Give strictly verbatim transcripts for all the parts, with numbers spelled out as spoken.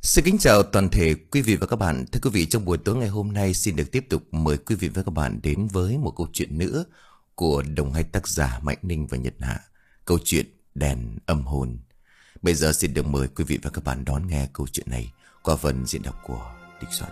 Xin kính chào toàn thể quý vị và các bạn. Thưa quý vị, trong buổi tối ngày hôm nay xin được tiếp tục mời quý vị và các bạn đến với một câu chuyện nữa của đồng hai tác giả Mạnh Ninh và Nhật Hạ. Câu chuyện Đèn Âm Hồn. Bây giờ xin được mời quý vị và các bạn đón nghe câu chuyện này qua phần diễn đọc của Địch Soạn.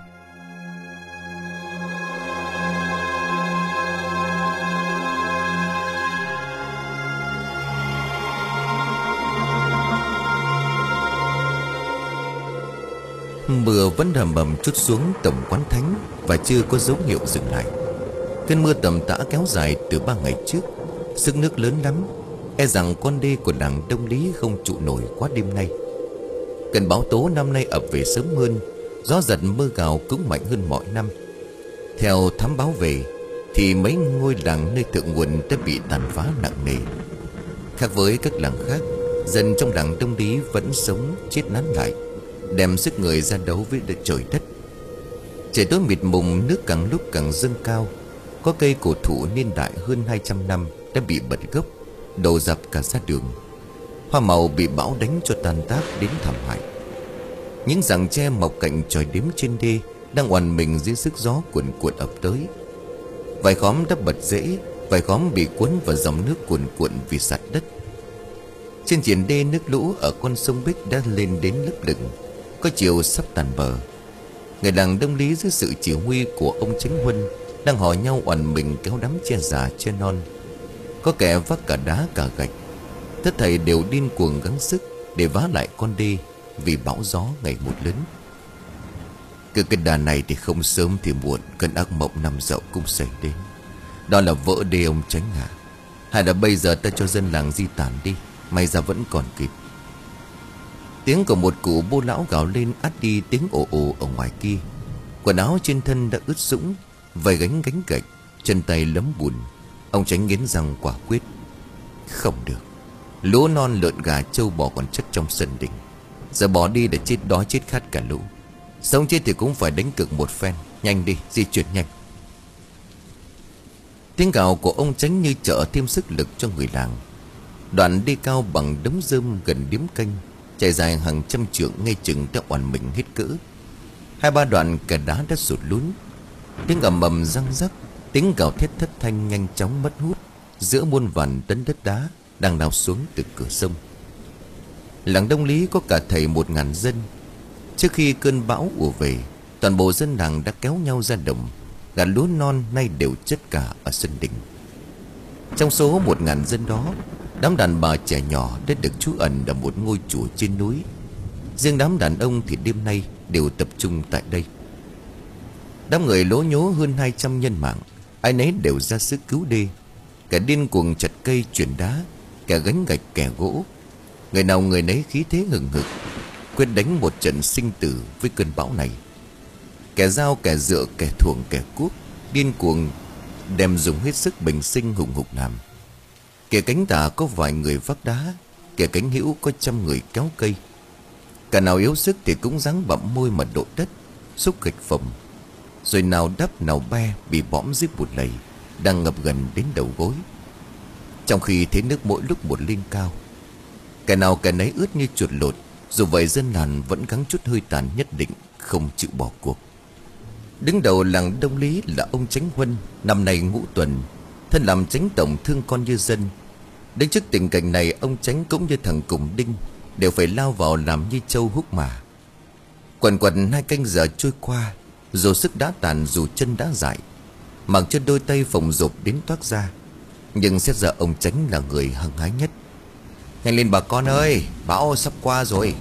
Mưa vẫn ầm ầm trút xuống tổng quán thánh và chưa có dấu hiệu dừng lại. Cơn mưa tầm tã kéo dài từ ba ngày trước, sức nước lớn lắm, e rằng con đê của làng Đông Lý không trụ nổi quá đêm nay. Cơn bão tố năm nay ập về sớm hơn, gió giật mưa gào cũng mạnh hơn mọi năm. Theo thám báo về thì mấy ngôi làng nơi thượng nguồn đã bị tàn phá nặng nề. Khác với các làng khác, dân trong làng Đông Lý vẫn sống chết nán lại, đem sức người ra đấu với trời đất. Trời tối mịt mùng, nước càng lúc càng dâng cao. Có cây cổ thụ niên đại hơn hai trăm năm đã bị bật gốc, đổ dập cả ra đường. Hoa màu bị bão đánh cho tàn tác đến thảm hại. Những giằng tre mọc cạnh chòi đếm trên đê đang oằn mình dưới sức gió cuồn cuộn ập tới. Vài khóm đã bật rễ, vài khóm bị cuốn vào dòng nước cuồn cuộn vì sạt đất. Trên triển đê, nước lũ ở con sông Bích đã lên đến lấp lửng, có chiều sắp tàn bờ. Người làng Đông Lý dưới sự chỉ huy của ông Chánh Huân đang hò nhau oằn mình kéo đám tre già tre non. Có kẻ vác cả đá cả gạch. Tất thảy đều điên cuồng gắng sức để vá lại con đê vì bão gió ngày một lớn. Cứ cái đà này thì không sớm thì muộn, cơn ác mộng năm Dậu cũng xảy đến. Đó là vỡ đê ông Chánh à. Hay là bây giờ ta cho dân làng di tản đi, may ra vẫn còn kịp. Tiếng của một cụ bô lão gào lên át đi tiếng ồ ồ ở ngoài kia. Quần áo trên thân đã ướt sũng, vầy gánh gánh gạch, chân tay lấm bùn. Ông Chánh nghiến răng quả quyết: không được. Lúa non lợn gà trâu bò còn chất trong sân đình, giờ bỏ đi để chết đói chết khát cả lũ. Sống chết thì cũng phải đánh cược một phen. Nhanh đi, di chuyển nhanh. Tiếng gào của ông Chánh như trợ thêm sức lực cho người làng. Đoạn đê cao bằng đống rơm gần điếm canh, chạy dài hàng trăm trượng ngay chừng đã oằn mình hết cỡ. Hai ba đoạn kè đá đã sụt lún. Tiếng ầm ầm răng rắc, tiếng gào thét thất thanh nhanh chóng mất hút giữa muôn vàn tấn đất đá đang lao xuống từ cửa sông. Làng Đông Lý có cả thầy một ngàn dân. Trước khi cơn bão ùa về, toàn bộ dân làng đã kéo nhau ra đồng. Gà lúa non nay đều chất cả ở sân đình. Trong số một ngàn dân đó, đám đàn bà trẻ nhỏ đã được trú ẩn ở một ngôi chùa trên núi. Riêng đám đàn ông thì đêm nay đều tập trung tại đây. Đám người lố nhố hơn hai trăm nhân mạng, ai nấy đều ra sức cứu đê. Kẻ điên cuồng chặt cây chuyển đá, kẻ gánh gạch kẻ gỗ. Người nào người nấy khí thế hừng hực, quyết đánh một trận sinh tử với cơn bão này. Kẻ dao kẻ dựa kẻ thuồng kẻ cuốc, điên cuồng đem dùng hết sức bình sinh hùng hục làm. Kẻ cánh tả có vài người vác đá, kẻ cánh hữu có trăm người kéo cây. Cả nào yếu sức thì cũng ráng bặm môi mà độ đất, xúc gạch phẩm. Rồi nào đắp nào be bị bõm dưới bùn lầy đang ngập gần đến đầu gối. Trong khi thế nước mỗi lúc một lên cao, kẻ nào kẻ nấy ướt như chuột lột. Dù vậy dân làng vẫn gắng chút hơi tàn nhất định, không chịu bỏ cuộc. Đứng đầu làng Đông Lý là ông Chánh Huân, năm nay ngũ tuần, thân làm chánh tổng thương con như dân. Đứng trước tình cảnh này, ông Chánh cũng như thằng Cùng Đinh đều phải lao vào làm như trâu húc mả. Quần quần hai canh giờ trôi qua, dù sức đã tàn dù chân đã dại, mặc cho đôi tay phồng rộp đến toát ra, nhưng xét ra ông Chánh là người hăng hái nhất. Nhanh lên bà con ơi, bão sắp qua rồi.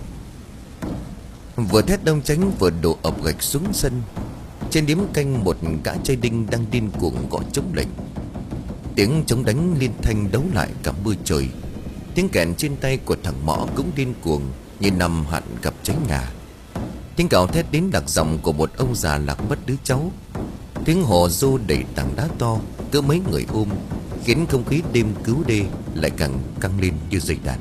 Vừa thét ông Chánh vừa đổ ập gạch xuống sân. Trên điếm canh một gã trai đinh đang điên cuồng gõ trống lệnh. Tiếng trống đánh liên thanh đấu lại cả mưa trời. Tiếng kèn trên tay của thằng Mõ cũng điên cuồng như năm hạn gặp cháy nhà. Tiếng cào thét đến đặc giọng của một ông già lạc mất đứa cháu. Tiếng hò rô đẩy tảng đá to cỡ mấy người ôm, khiến không khí đêm cứu đê lại càng căng lên như dây đàn.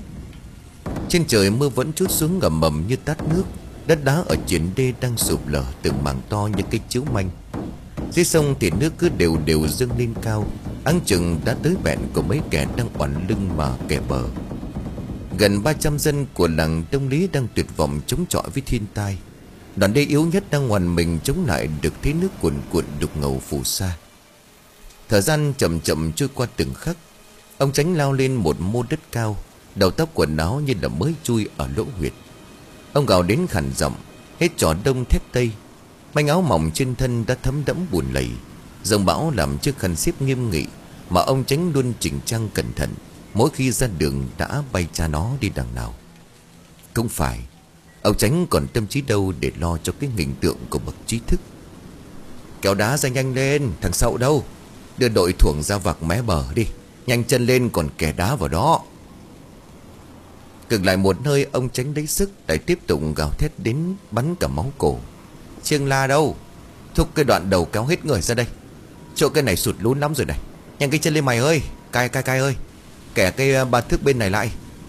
Trên trời mưa vẫn trút xuống ngầm mầm như tát nước. Đất đá ở triển đê đang sụp lở từng mảng to như cái chiếu manh. Dưới sông thì nước cứ đều đều dâng lên cao, áng chừng đã tới bẹn của mấy kẻ đang oằn lưng mà kẻ bờ. Gần ba trăm dân của làng Đông Lý đang tuyệt vọng chống chọi với thiên tai. Đoàn đê yếu nhất đang ngoằn mình chống lại được thế nước cuồn cuộn đục ngầu phù sa. Thời gian chậm chậm trôi qua từng khắc. Ông Chánh lao lên một mô đất cao, đầu tóc quần áo như là mới chui ở lỗ huyệt. Ông gào đến khàn giọng, hết trò đông thép tây. Manh áo mỏng trên thân đã thấm đẫm bùn lầy. Dòng bão làm chiếc khăn xếp nghiêm nghị mà ông Chánh luôn chỉnh trang cẩn thận mỗi khi ra đường đã bay cha nó đi đằng nào. Không phải, ông Chánh còn tâm trí đâu để lo cho cái hình tượng của bậc trí thức. Kéo đá ra nhanh lên, thằng Sậu đâu? Đưa đội thuồng ra vạc mé bờ đi, nhanh chân lên còn kẻ đá vào đó. Cực lại một nơi, ông Chánh lấy sức lại tiếp tục gào thét đến bắn cả máu cổ. Chiêng la đâu? Thúc cái đoạn đầu kéo hết người ra đây. Chỗ cái này sụt lún lắm rồi này. Nhanh cái chân lên mày ơi, cai cai cai ơi. Kẻ cây ba thước bên này lại.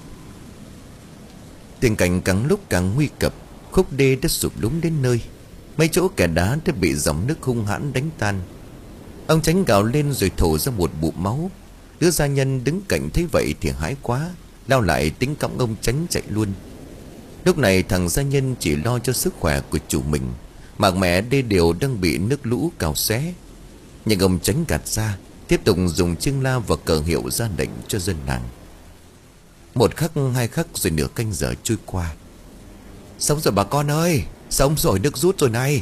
Tình cảnh càng lúc càng nguy cấp. Khúc đê đã sụp lún đến nơi. Mấy chỗ kẻ đá đã bị dòng nước hung hãn đánh tan. Ông Chánh gào lên rồi thổ ra một bụng máu. Đứa gia nhân đứng cạnh thấy vậy thì hãi quá, lao lại tính cõng ông Chánh chạy luôn. Lúc này thằng gia nhân chỉ lo cho sức khỏe của chủ mình, mà mẹ đê điều đang bị nước lũ cào xé. Nhưng ông Chánh gạt ra, tiếp tục dùng chiêng la và cờ hiệu ra lệnh cho dân làng. Một khắc hai khắc rồi nửa canh giờ trôi qua. Sống rồi bà con ơi, sống rồi, nước rút rồi này.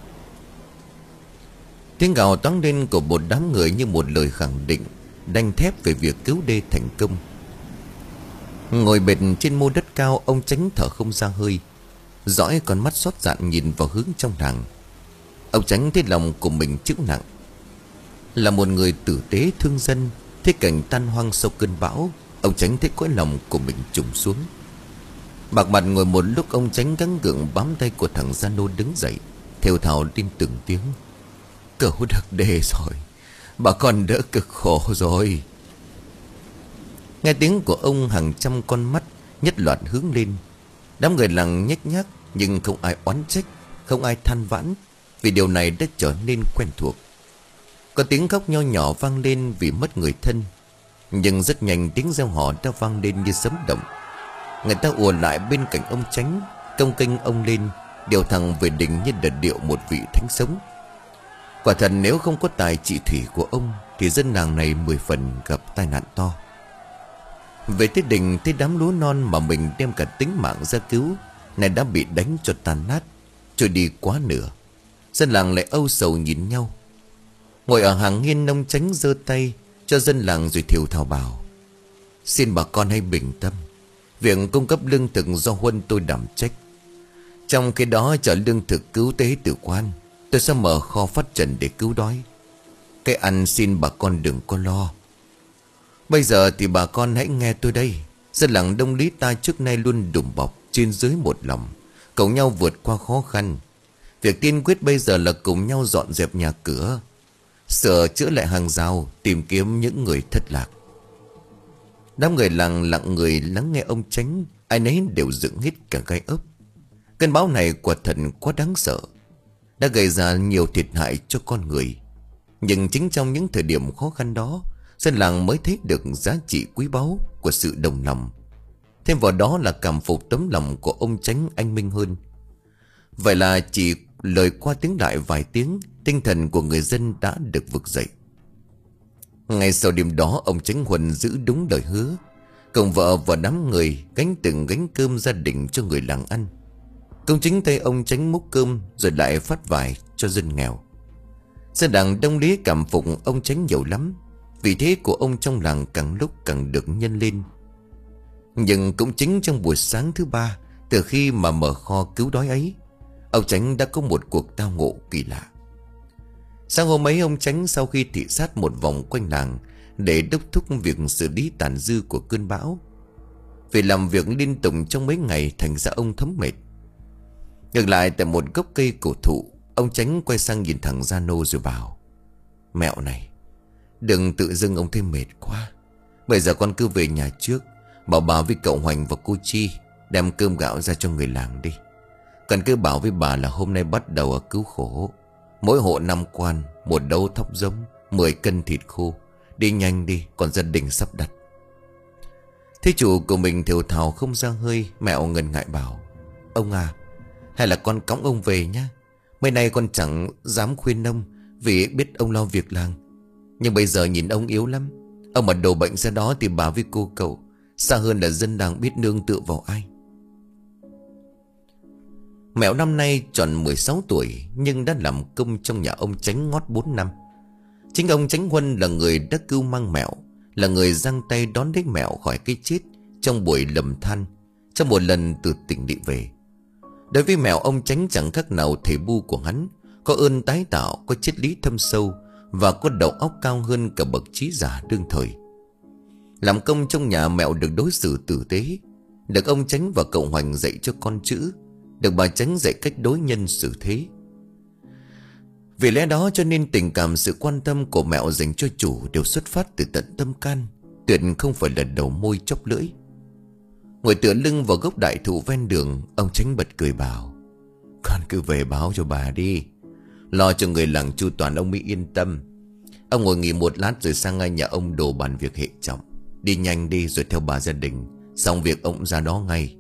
Tiếng gào toáng lên của một đám người như một lời khẳng định đanh thép về việc cứu đê thành công. Ngồi bệt trên mô đất cao, ông Chánh thở không ra hơi, dõi con mắt xót dạn nhìn vào hướng trong làng. Ông Chánh thấy lòng của mình chịu nặng. Là một người tử tế thương dân, thấy cảnh tan hoang sau cơn bão, ông Chánh thấy cõi lòng của mình trùng xuống. Bạc mặt ngồi một lúc, ông Chánh gắng gượng bám tay của thằng Gia Nô đứng dậy, thều thào lên từng tiếng. Cứu được đê rồi, bà con đỡ cực khổ rồi. Nghe tiếng của ông, hàng trăm con mắt nhất loạt hướng lên. Đám người làng nhếch nhác, nhưng không ai oán trách, không ai than vãn, vì điều này đã trở nên quen thuộc. Có tiếng khóc nho nhỏ vang lên vì mất người thân, nhưng rất nhanh tiếng reo hò đã vang lên như sấm động. Người ta ùa lại bên cạnh ông Chánh, cong kênh ông lên, điều thằng về đình như đợt điệu một vị thánh sống. Quả thật nếu không có tài trị thủy của ông thì dân làng này mười phần gặp tai nạn to. Về tới đình, thấy đám lúa non mà mình đem cả tính mạng ra cứu này đã bị đánh cho tàn nát, trôi đi quá nửa. Dân làng lại âu sầu nhìn nhau. Ngồi ở hàng hiên, ông Chánh giơ tay cho dân làng rồi thều thào bảo: Xin bà con hãy bình tâm, việc cung cấp lương thực do Huân tôi đảm trách. Trong khi đó chở lương thực cứu tế tử quan, tôi sẽ mở kho phát trần để cứu đói. Cái ăn xin bà con đừng có lo. Bây giờ thì bà con hãy nghe tôi đây. Dân làng Đông Lý ta trước nay luôn đùm bọc, trên dưới một lòng, cùng nhau vượt qua khó khăn. Việc tiên quyết bây giờ là cùng nhau dọn dẹp nhà cửa, sửa chữa lại hàng rào, tìm kiếm những người thất lạc. Đám người làng lặng người lắng nghe ông Chánh, ai nấy đều dựng hết cả gai ốc. Cơn bão này quả thật quá đáng sợ, đã gây ra nhiều thiệt hại cho con người. Nhưng chính trong những thời điểm khó khăn đó, dân làng mới thấy được giá trị quý báu của sự đồng lòng. Thêm vào đó là cảm phục tấm lòng của ông Chánh anh minh hơn. Vậy là chỉ lời qua tiếng lại vài tiếng, tinh thần của người dân đã được vực dậy. Ngay sau đêm đó, ông Chánh Huân giữ đúng lời hứa, cùng vợ và đám người gánh từng gánh cơm gia đình cho người làng ăn. Công chính tay ông Chánh múc cơm rồi lại phát vải cho dân nghèo. Dân làng Đông Lý cảm phục ông Chánh nhiều lắm, vị thế của ông trong làng càng lúc càng được nhân lên. Nhưng cũng chính trong buổi sáng thứ ba, từ khi mà mở kho cứu đói ấy, ông Chánh đã có một cuộc tao ngộ kỳ lạ. Sáng hôm ấy, ông Chánh sau khi thị sát một vòng quanh làng để đốc thúc việc xử lý tàn dư của cơn bão, vì làm việc liên tục trong mấy ngày thành ra ông thấm mệt. Ngược lại tại một gốc cây cổ thụ, ông Chánh quay sang nhìn thằng Gia Nô rồi bảo: Mẹo này, đừng tự dưng ông thấy mệt quá. Bây giờ con cứ về nhà trước, bảo bà với cậu Hoành và cô Chi đem cơm gạo ra cho người làng đi. Cần cứ bảo với bà là hôm nay bắt đầu ở cứu khổ. Mỗi hộ năm quan, một đấu thóc giống, mười cân thịt khô. Đi nhanh đi, còn gia đình sắp đặt. Thế chủ của mình thều thào không ra hơi. Mẹo ngần ngại bảo: Ông à, hay là con cõng ông về nhá. Mấy nay con chẳng dám khuyên ông, vì biết ông lo việc làng. Nhưng bây giờ nhìn ông yếu lắm. Ông mà đổ bệnh ra đó thì bà với cô cậu, xa hơn là dân làng biết nương tựa vào ai. Mẹo năm nay tròn mười sáu tuổi, nhưng đã làm công trong nhà ông Chánh ngót bốn năm. Chính ông Chánh Huân là người đã cưu mang Mẹo, là người giang tay đón lấy Mẹo khỏi cái chết trong buổi lầm than, trong một lần từ tỉnh địa về. Đối với Mẹo, ông Chánh chẳng khác nào thầy bu của hắn, có ơn tái tạo, có triết lý thâm sâu và có đầu óc cao hơn cả bậc trí giả đương thời. Làm công trong nhà, Mẹo được đối xử tử tế, được ông Chánh và cậu Hoành dạy cho con chữ, được bà Chánh dạy cách đối nhân xử thế. Vì lẽ đó cho nên tình cảm, sự quan tâm của Mẹo dành cho chủ đều xuất phát từ tận tâm can, tuyệt không phải là đầu môi chóp lưỡi. Ngồi tựa lưng vào gốc đại thụ ven đường, ông Chánh bật cười bảo: Con cứ về báo cho bà đi, lo cho người làng chu toàn ông mới yên tâm. Ông ngồi nghỉ một lát rồi sang ngay nhà ông đồ bàn việc hệ trọng. Đi nhanh đi rồi theo bà gia đình, xong việc ông ra đó ngay.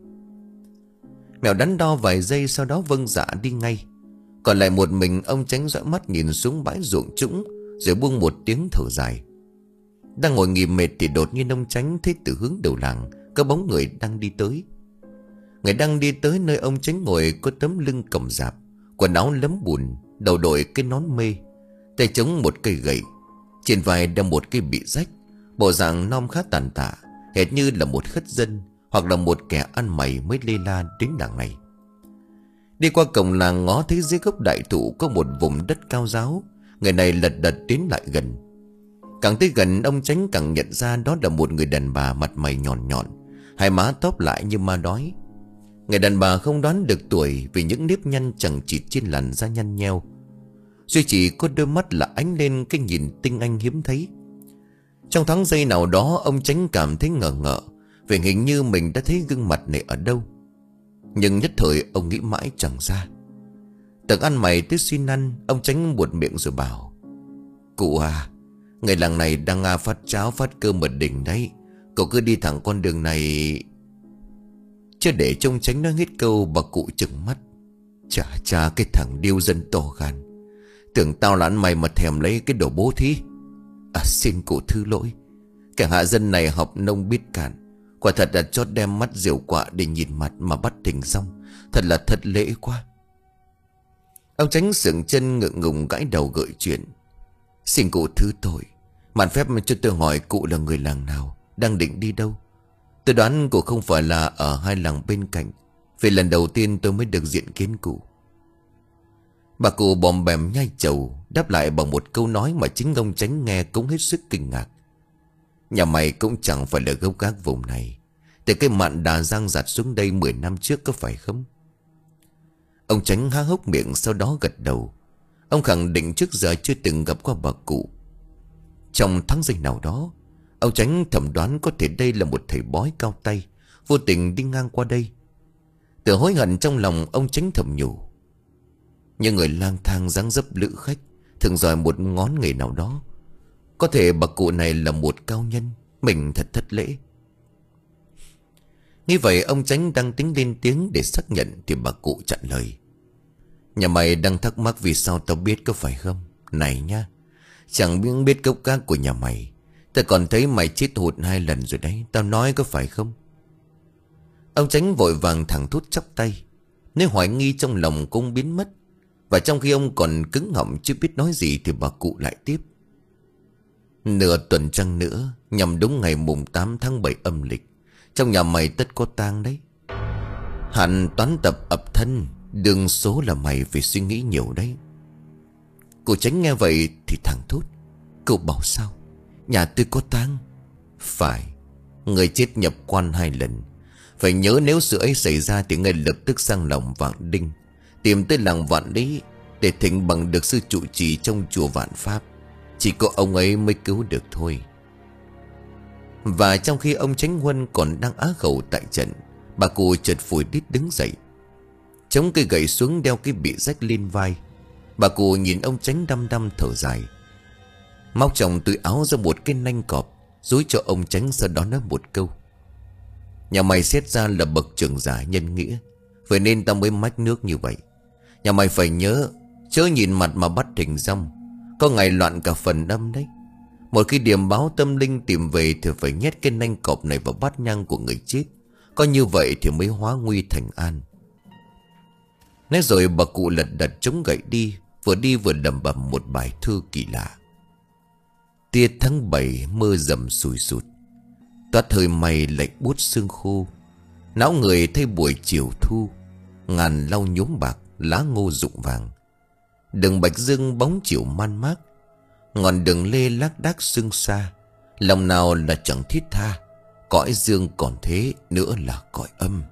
Mẹo đắn đo vài giây, sau đó vâng dạ đi ngay. Còn lại một mình, ông Chánh dõi mắt nhìn xuống bãi ruộng trũng, rồi buông một tiếng thở dài. Đang ngồi nghỉ mệt thì đột nhiên ông Chánh thấy từ hướng đầu làng có bóng người đang đi tới. Người đang đi tới nơi ông Chánh ngồi có tấm lưng còng rạp, quần áo lấm bùn, đầu đội cái nón mê, tay chống một cây gậy, trên vai đeo một cây bị rách, bộ dạng non khá tàn tạ, hệt như là một khất dân hoặc là một kẻ ăn mày mới lê la đến làng này. Đi qua cổng làng, ngó thấy dưới gốc đại thụ có một vùng đất cao ráo. Người này lật đật tiến lại gần. Càng tới gần, ông Chánh càng nhận ra đó là một người đàn bà mặt mày nhọn nhọn, hai má tóp lại như ma đói. Người đàn bà không đoán được tuổi vì những nếp nhăn chẳng chịt trên làn da nhăn nheo, duy chỉ có đôi mắt là ánh lên cái nhìn tinh anh hiếm thấy. Trong thoáng giây nào đó, ông Chánh cảm thấy ngờ ngợ, vì hình như mình đã thấy gương mặt này ở đâu. Nhưng nhất thời ông nghĩ mãi chẳng ra. Tưởng ăn mày tới suy năn, ông Chánh buột miệng rồi bảo: Cụ à, người làng này đang à phát cháo phát cơm ở đỉnh đấy, cậu cứ đi thẳng con đường này. Chưa để trông Chánh nói hết câu, bà cụ trừng mắt: Chà chà, cái thằng điêu dân to gan, tưởng tao là ăn mày mà thèm lấy cái đồ bố thí. À, xin cụ thứ lỗi, kẻ hạ dân này học nông biết cạn, quả thật là chót đem mắt diều quạ để nhìn mặt mà bắt thình xong, thật là thật lễ quá. Ông Chánh sượng chân ngượng ngùng gãi đầu gợi chuyện: Xin cụ thứ tội, mạn phép cho tôi hỏi cụ là người làng nào, đang định đi đâu? Tôi đoán cụ không phải là ở hai làng bên cạnh, vì lần đầu tiên tôi mới được diện kiến cụ. Bà cụ bòm bèm nhai chầu, đáp lại bằng một câu nói mà chính ông Chánh nghe cũng hết sức kinh ngạc: Nhà mày cũng chẳng phải là gốc gác vùng này, từ cái mạn Đà Giang giặt xuống đây mười năm trước, có phải không? Ông Chánh há hốc miệng, sau đó gật đầu. Ông khẳng định trước giờ chưa từng gặp qua bà cụ. Trong tháng giây nào đó, ông Chánh thẩm đoán có thể đây là một thầy bói cao tay vô tình đi ngang qua đây. Tự hối hận trong lòng, ông Chánh thầm nhủ: Những người lang thang dáng dấp lữ khách thường giỏi một ngón nghề nào đó. Có thể bà cụ này là một cao nhân, mình thật thất lễ. Như vậy, ông Chánh đang tính lên tiếng để xác nhận thì bà cụ chặn lời: Nhà mày đang thắc mắc vì sao tao biết, có phải không? Này nhá, chẳng biết biết gốc gác của nhà mày, tao còn thấy mày chết hụt hai lần rồi đấy, tao nói có phải không? Ông Chánh vội vàng thẳng thốt chắp tay, nếu hoài nghi trong lòng cũng biến mất. Và trong khi ông còn cứng họng chưa biết nói gì thì bà cụ lại tiếp: Nửa tuần trăng nữa, nhằm đúng ngày mùng tám tháng bảy âm lịch, trong nhà mày tất có tang đấy. Hẳn toán tập ập thân, đương số là mày phải suy nghĩ nhiều đấy. Cô Chánh nghe vậy thì thẳng thốt: Cậu bảo sao? Nhà tôi có tang? Phải, người chết nhập quan hai lần. Phải nhớ nếu sự ấy xảy ra thì ngay lập tức sang lòng Vạn Đinh, tìm tới làng Vạn Lý để thỉnh bằng được sư trụ trì trong chùa Vạn Pháp. Chỉ có ông ấy mới cứu được thôi. Và trong khi ông Chánh Huân còn đang á khẩu tại trận, bà cụ chợt phủi đít đứng dậy, chống cây gậy xuống, đeo cái bị rách lên vai. Bà cụ nhìn ông Chánh đăm đăm thở dài, móc trong túi áo ra một cái nanh cọp, dúi cho ông Chánh, sau đó nói một câu: Nhà mày xét ra là bậc trưởng giả nhân nghĩa, vậy nên tao mới mách nước như vậy. Nhà mày phải nhớ, chớ nhìn mặt mà bắt hình dong, có ngày loạn cả phần âm đấy. Một khi điểm báo tâm linh tìm về thì phải nhét cái nanh cọp này vào bát nhang của người chết. Có như vậy thì mới hóa nguy thành an. Nói rồi bà cụ lật đật chống gậy đi, vừa đi vừa lẩm bẩm một bài thơ kỳ lạ. Tia tháng bảy mưa dầm sùi sụt, toát hơi mây lạnh buốt sương khô. Não người thay buổi chiều thu, ngàn lau nhuốm bạc lá ngô rụng vàng. Đường bạch dương bóng chiều man mác, ngọn đường lê lác đác sương xa. Lòng nào là chẳng thiết tha, cõi dương còn thế nữa là cõi âm.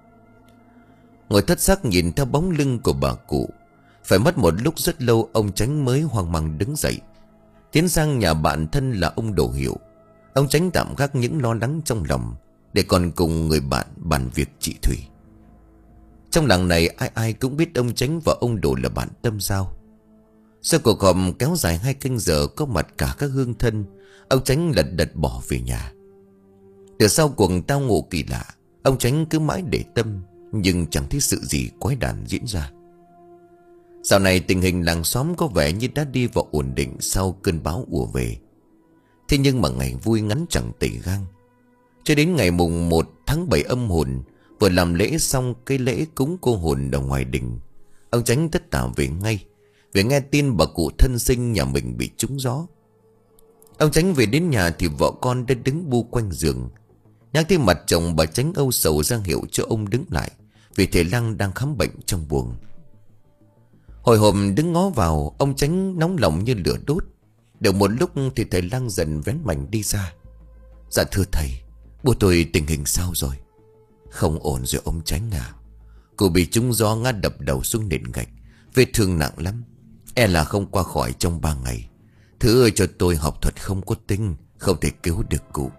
Ngồi thất sắc nhìn theo bóng lưng của bà cụ. Phải mất một lúc rất lâu ông Chánh mới hoang mang đứng dậy, tiến sang nhà bạn thân là ông Đồ Hiệu. Ông Chánh tạm gác những lo lắng trong lòng để còn cùng người bạn bàn việc chị Thủy. Trong làng này ai ai cũng biết ông Chánh và ông Đồ là bạn tâm giao. Sau cuộc họp kéo dài hai canh giờ có mặt cả các hương thân, ông Chánh lật đật bỏ về nhà. Từ sau cuộc tao ngộ kỳ lạ, ông Chánh cứ mãi để tâm, nhưng chẳng thấy sự gì quái đản diễn ra. Dạo này tình hình làng xóm có vẻ như đã đi vào ổn định sau cơn bão ùa về. Thế nhưng mà ngày vui ngắn chẳng tỉ gang. Cho đến ngày mùng một tháng bảy âm hồn, vừa làm lễ xong cái lễ cúng cô hồn ở ngoài đình, ông Chánh tất tả về ngay, vì nghe tin bà cụ thân sinh nhà mình bị trúng gió. Ông Chánh về đến nhà thì vợ con đã đứng bu quanh giường. Nhắc thấy mặt chồng, bà Chánh âu sầu ra hiệu cho ông đứng lại, vì thầy Lăng đang khám bệnh trong buồng. Hồi hộp đứng ngó vào, ông Chánh nóng lòng như lửa đốt. Được một lúc thì thầy Lăng dần vén mảnh đi ra. Dạ thưa thầy, bố tôi tình hình sao rồi? Không ổn rồi ông Chánh à. Cô bị trúng gió ngã đập đầu xuống nền gạch, vết thương nặng lắm, e là không qua khỏi trong ba ngày. Thứ ơi cho tôi học thuật không có tinh, không thể cứu được cụ.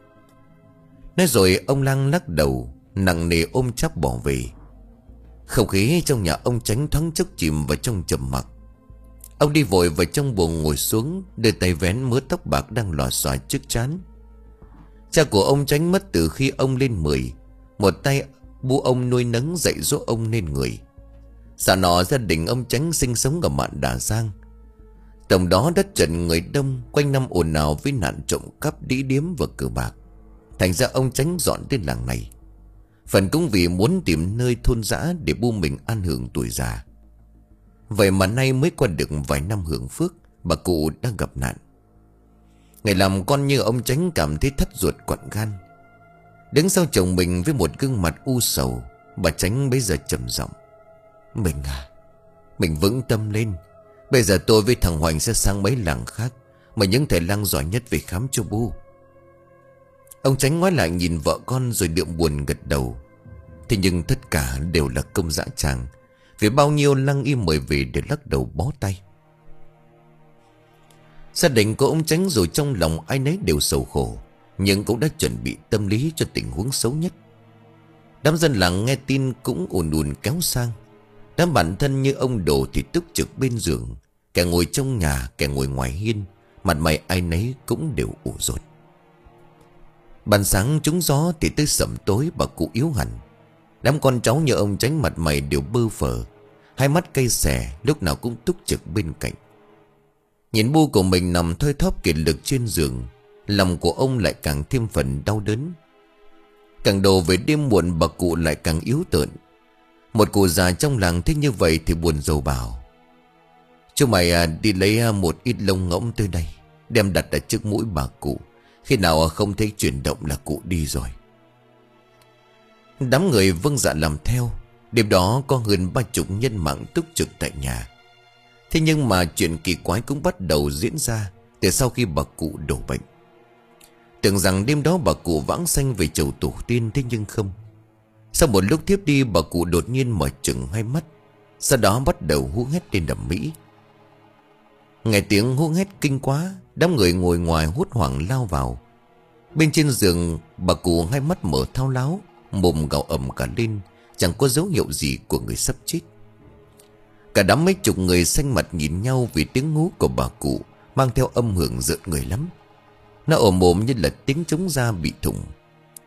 Nói rồi ông Lăng lắc đầu, nặng nề ôm chắp bỏ về. Không khí trong nhà ông Chánh thoáng chốc chìm vào trong trầm mặc. Ông đi vội vào trong buồng ngồi xuống, đưa tay vén mớ tóc bạc đang lòa xòa trước trán. Cha của ông Chánh mất từ khi ông lên mười. Một tay bu ông nuôi nấng dạy dỗ ông nên người. Dạo nọ gia đình ông Chánh sinh sống ở Mạn Đà Giang. Tổng đó đất trần người đông, quanh năm ồn ào với nạn trộm cắp, đĩ điếm và cờ bạc. Thành ra ông Chánh dọn đến làng này, phần cũng vì muốn tìm nơi thôn dã để bu mình an hưởng tuổi già. Vậy mà nay mới qua được vài năm hưởng phước, bà cụ đã gặp nạn. Ngày làm con như ông Chánh cảm thấy thắt ruột quặn gan. Đứng sau chồng mình với một gương mặt u sầu, bà Chánh bây giờ trầm giọng: Mình à, mình vững tâm lên. Bây giờ tôi với thằng Hoành sẽ sang mấy làng khác, mà những thầy lang giỏi nhất về khám cho bu. Ông Chánh ngoái lại nhìn vợ con rồi đượm buồn gật đầu. Thế nhưng tất cả đều là công dã tràng, vì bao nhiêu lăng y mời về để lắc đầu bó tay. Gia đình của ông Chánh rồi trong lòng ai nấy đều sầu khổ, nhưng cũng đã chuẩn bị tâm lý cho tình huống xấu nhất. Đám dân làng nghe tin cũng ùn ùn kéo sang. Đám bạn thân như ông Đồ thì túc trực bên giường, kẻ ngồi trong nhà, kẻ ngồi ngoài hiên, mặt mày ai nấy cũng đều ủ rột. Ban sáng trúng gió thì tới sẩm tối bà cụ yếu hẳn. Đám con cháu như ông Chánh mặt mày đều bơ phờ, hai mắt cay xè, lúc nào cũng túc trực bên cạnh. Nhìn bu của mình nằm thoi thóp kiệt lực trên giường, lòng của ông lại càng thêm phần đau đớn. Càng đổ về đêm muộn, bà cụ lại càng yếu tợn. Một cụ già trong làng thích như vậy thì buồn rầu bảo: Chú mày à, đi lấy một ít lông ngỗng tới đây, đem đặt ở trước mũi bà cụ. Khi nào không thấy chuyển động là cụ đi rồi. Đám người vâng dạ làm theo. Đêm đó có hơn ba chục nhân mạng túc trực tại nhà. Thế nhưng mà chuyện kỳ quái cũng bắt đầu diễn ra từ sau khi bà cụ đổ bệnh. Tưởng rằng đêm đó bà cụ vãng sanh về chầu tổ tiên, thế nhưng không. Sau một lúc thiếp đi, bà cụ đột nhiên mở trừng hai mắt, sau đó bắt đầu hú hét lên đầm mỹ. Nghe tiếng hú hét kinh quá, đám người ngồi ngoài hốt hoảng lao vào. Bên trên giường, bà cụ hai mắt mở thao láo, mồm gào ầm cả lên, chẳng có dấu hiệu gì của người sắp chết. Cả đám mấy chục người xanh mặt nhìn nhau vì tiếng hú của bà cụ mang theo âm hưởng rợn người lắm. Nó ồm ồm như là tiếng trống da bị thủng.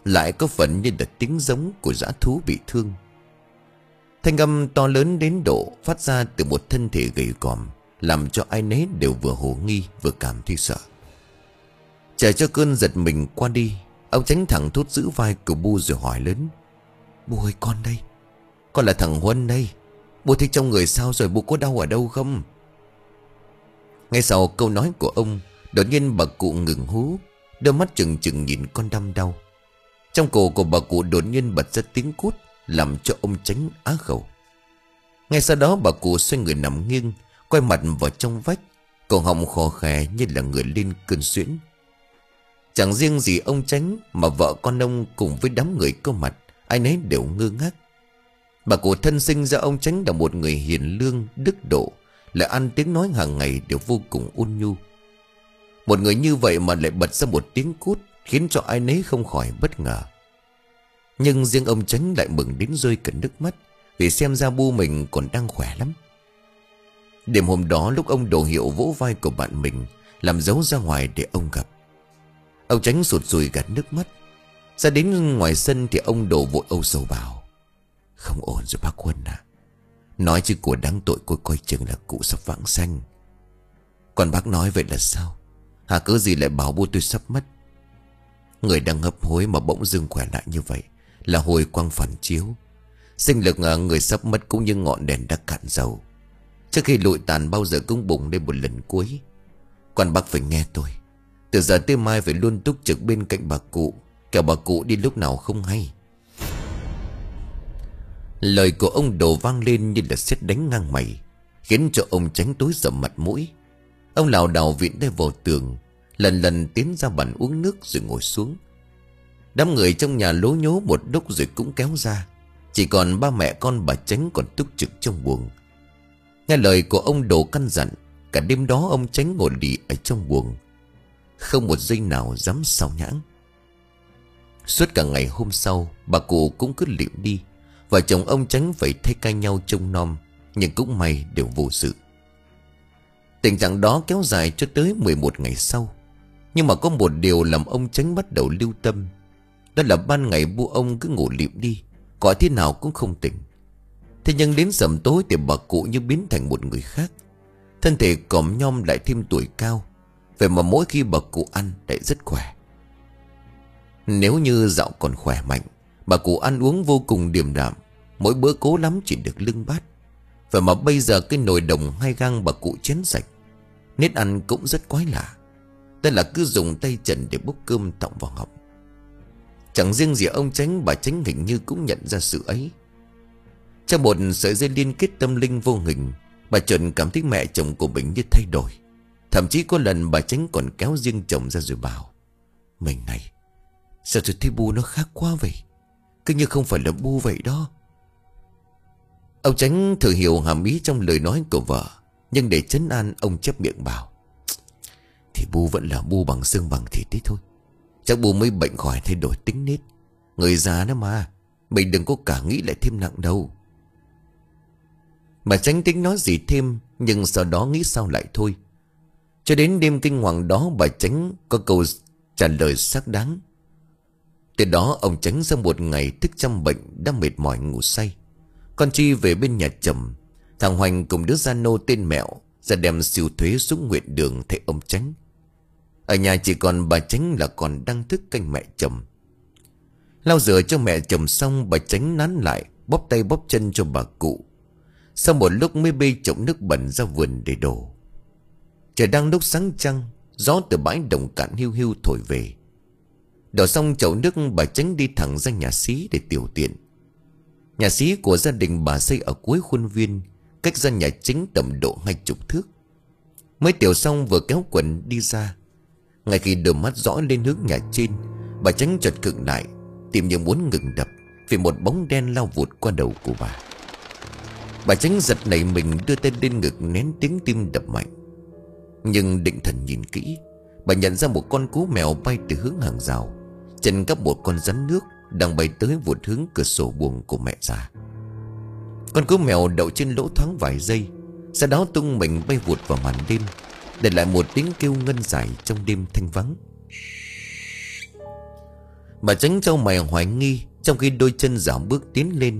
lại có phần như là tiếng giống của dã thú bị thương. Thanh âm to lớn đến độ phát ra từ một thân thể gầy còm, làm cho ai nấy đều vừa hồ nghi vừa cảm thấy sợ. Chờ cho cơn giật mình qua đi, ông Chánh thẳng thốt giữ vai của Bu rồi hỏi lớn: "Bu ơi, con đây, con là thằng Huân đây. Bu thấy trong người sao rồi, bu có đau ở đâu không?" Ngay sau câu nói của ông, đột nhiên bà cụ ngừng hú, đôi mắt trừng trừng nhìn con đăm đau. Trong cổ của bà cụ đột nhiên bật ra tiếng cút, làm cho ông Chánh á khẩu. Ngay sau đó bà cụ xoay người nằm nghiêng, quay mặt vào trong vách, cổ họng khò khè như là người lên cơn suyễn. Chẳng riêng gì ông Chánh mà vợ con ông cùng với đám người có mặt, ai nấy đều ngơ ngác. Bà cụ thân sinh ra ông Chánh là một người hiền lương, đức độ, lại ăn tiếng nói hàng ngày đều vô cùng ôn nhu. Một người như vậy mà lại bật ra một tiếng cút, khiến cho ai nấy không khỏi bất ngờ. Nhưng riêng ông Chánh lại mừng đến rơi cả nước mắt, vì xem ra Bu mình còn đang khỏe lắm. Đêm hôm đó lúc ông đồ hiệu vỗ vai của bạn mình, làm dấu ra ngoài để ông gặp, ông Chánh sụt sùi gạt nước mắt. Ra đến ngoài sân thì ông đồ vội âu sầu bảo: "Không ổn rồi bác Huân à. Nói chứ của đáng tội cô coi chừng là cụ sắp vãng sanh. Còn bác nói vậy là sao? Hà cớ gì lại bảo Bu tôi sắp mất? Người đang hấp hối mà bỗng dưng khỏe lại như vậy là hồi quang phản chiếu. Sinh lực người sắp mất cũng như ngọn đèn đã cạn dầu, trước khi lụi tàn bao giờ cũng bùng lên một lần cuối. Còn bác phải nghe tôi, từ giờ tới mai phải luôn túc trực bên cạnh bà cụ, kẻo bà cụ đi lúc nào không hay." Lời của ông đồ vang lên như là sét đánh ngang mày, khiến cho ông Chánh tối sầm mặt mũi. Ông lảo đảo vịn tay vào tường, lần lần tiến ra bàn uống nước rồi ngồi xuống. Đám người trong nhà lố nhố một lúc rồi cũng kéo ra, chỉ còn ba mẹ con bà Chánh còn túc trực trong buồng. Nghe lời của ông đồ căn dặn, cả đêm đó ông Chánh ngồi lì ở trong buồng, không một giây nào dám sao nhãng. Suốt cả ngày hôm sau, bà cụ cũng cứ liệm đi, vợ chồng ông Chánh phải thay ca nhau trông nom, nhưng cũng may đều vô sự. Tình trạng đó kéo dài cho tới mười một ngày sau. Nhưng mà có một điều làm ông Chánh bắt đầu lưu tâm, đó là ban ngày Bu ông cứ ngủ lịm đi, gọi thế nào cũng không tỉnh. Thế nhưng đến sầm tối thì bà cụ như biến thành một người khác. Thân thể còm nhom lại thêm tuổi cao, vậy mà mỗi khi bà cụ ăn lại rất khỏe. Nếu như dạo còn khỏe mạnh, bà cụ ăn uống vô cùng điềm đạm, mỗi bữa cố lắm chỉ được lưng bát. Vậy mà bây giờ cái nồi đồng hai gang bà cụ chén sạch. Nết ăn cũng rất quái lạ, tức là cứ dùng tay trần để bốc cơm tọng vào họng. Chẳng riêng gì ông Chánh, bà Chánh hình như cũng nhận ra sự ấy. Trong một sợi dây liên kết tâm linh vô hình, bà Trần cảm thấy mẹ chồng của mình như thay đổi. Thậm chí có lần bà Chánh còn kéo riêng chồng ra rồi bảo: "Mình này, sao tôi thấy Bu nó khác quá vậy? Cứ như không phải là Bu vậy đó." Ông Chánh thử hiểu hàm ý trong lời nói của vợ, nhưng để trấn an ông chép miệng bảo: "Thì Bu vẫn là Bu bằng xương bằng thịt đấy thôi. Chắc Bu mới bệnh khỏi thay đổi tính nết. Người già đó mà, mình đừng có cả nghĩ lại thêm nặng đâu." Bà Chánh tính nói gì thêm, nhưng sau đó nghĩ sao lại thôi. Cho đến đêm kinh hoàng đó, bà Chánh có câu trả lời xác đáng. Từ đó ông Chánh sau một ngày thức trong bệnh đã mệt mỏi ngủ say. Con Chi về bên nhà chồng, thằng Hoành cùng đứa gia nô tên Mẹo ra đem siêu thuế xuống huyện đường thầy ông Chánh. Ở nhà chỉ còn bà Chánh là còn đang thức canh mẹ chồng. Lau rửa cho mẹ chồng xong, bà Chánh nán lại bóp tay bóp chân cho bà cụ. Sau một lúc mới bê chậu nước bẩn ra vườn để đổ. Trời đang lúc sáng trăng, gió từ bãi đồng cạn hiu hiu thổi về. Đổ xong chậu nước, bà Chánh đi thẳng ra nhà xí để tiểu tiện. Nhà xí của gia đình bà xây ở cuối khuôn viên, cách ra nhà chính tầm độ hai chục thước. Mới tiểu xong vừa kéo quần đi ra, ngay khi đôi mắt dõi lên hướng nhà trên, bà Chánh chợt khựng lại, tìm như muốn ngừng đập, vì một bóng đen lao vụt qua đầu của bà. Bà Chánh giật nảy mình, đưa tay lên ngực nén tiếng tim đập mạnh. Nhưng định thần nhìn kỹ, bà nhận ra một con cú mèo bay từ hướng hàng rào, chân cắp một con rắn nước đang bay tới vụt hướng cửa sổ buồng của mẹ già. Con cú mèo đậu trên lỗ thoáng vài giây, sau đó tung mình bay vụt vào màn đêm, để lại một tiếng kêu ngân dài trong đêm thanh vắng. Bà Chánh trao mày hoài nghi, trong khi đôi chân dạo bước tiến lên.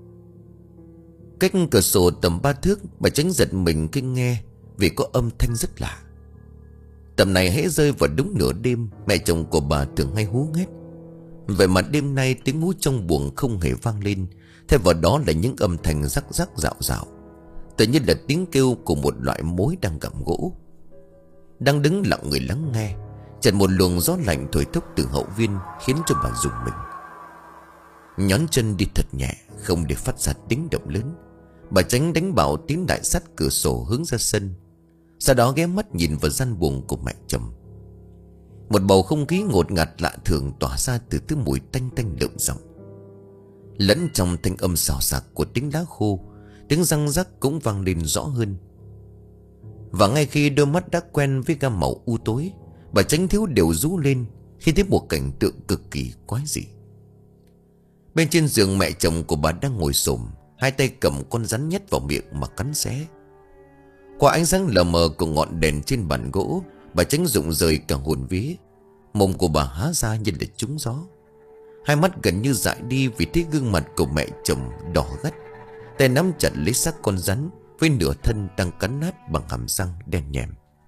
Cách cửa sổ tầm ba thước, bà Chánh giật mình khi nghe vì có âm thanh rất lạ. Tầm này hễ rơi vào đúng nửa đêm, mẹ chồng của bà thường hay hú hét. Vậy mà đêm nay tiếng hú trong buồng không hề vang lên. Thay vào đó là những âm thanh rắc rắc rạo rạo, tự nhiên là tiếng kêu của một loại mối đang gặm gỗ. Đang đứng lặng người lắng nghe, chợt một luồng gió lạnh thổi thốc từ hậu viên khiến cho bà rùng mình. Nhón chân đi thật nhẹ, không để phát ra tiếng động lớn. Bà Chánh đánh bảo tiến lại sát cửa sổ hướng ra sân. Sau đó ghé mắt nhìn vào gian buồng của mẹ chồng. Một bầu không khí ngột ngạt lạ thường tỏa ra từ thứ mùi tanh tanh lợm giọng. Lẫn trong thanh âm xào xạc của tiếng đá khô, tiếng răng rắc cũng vang lên rõ hơn. Và ngay khi đôi mắt đã quen với gam màu u tối, bà Chánh thiếu đều rú lên khi thấy một cảnh tượng cực kỳ quái dị. Bên trên giường mẹ chồng của bà đang ngồi xổm, hai tay cầm con rắn nhét vào miệng mà cắn xé. Qua ánh sáng lờ mờ của ngọn đèn trên bàn gỗ, bà Chánh rụng rời cả hồn vía. Mồm của bà há ra như là trúng gió. Hai mắt gần như dại đi vì thấy gương mặt của mẹ chồng đỏ gắt. Tay nắm chặt lấy xác con rắn với nửa thân đang cắn nát bằng hàm răng đen nhèm.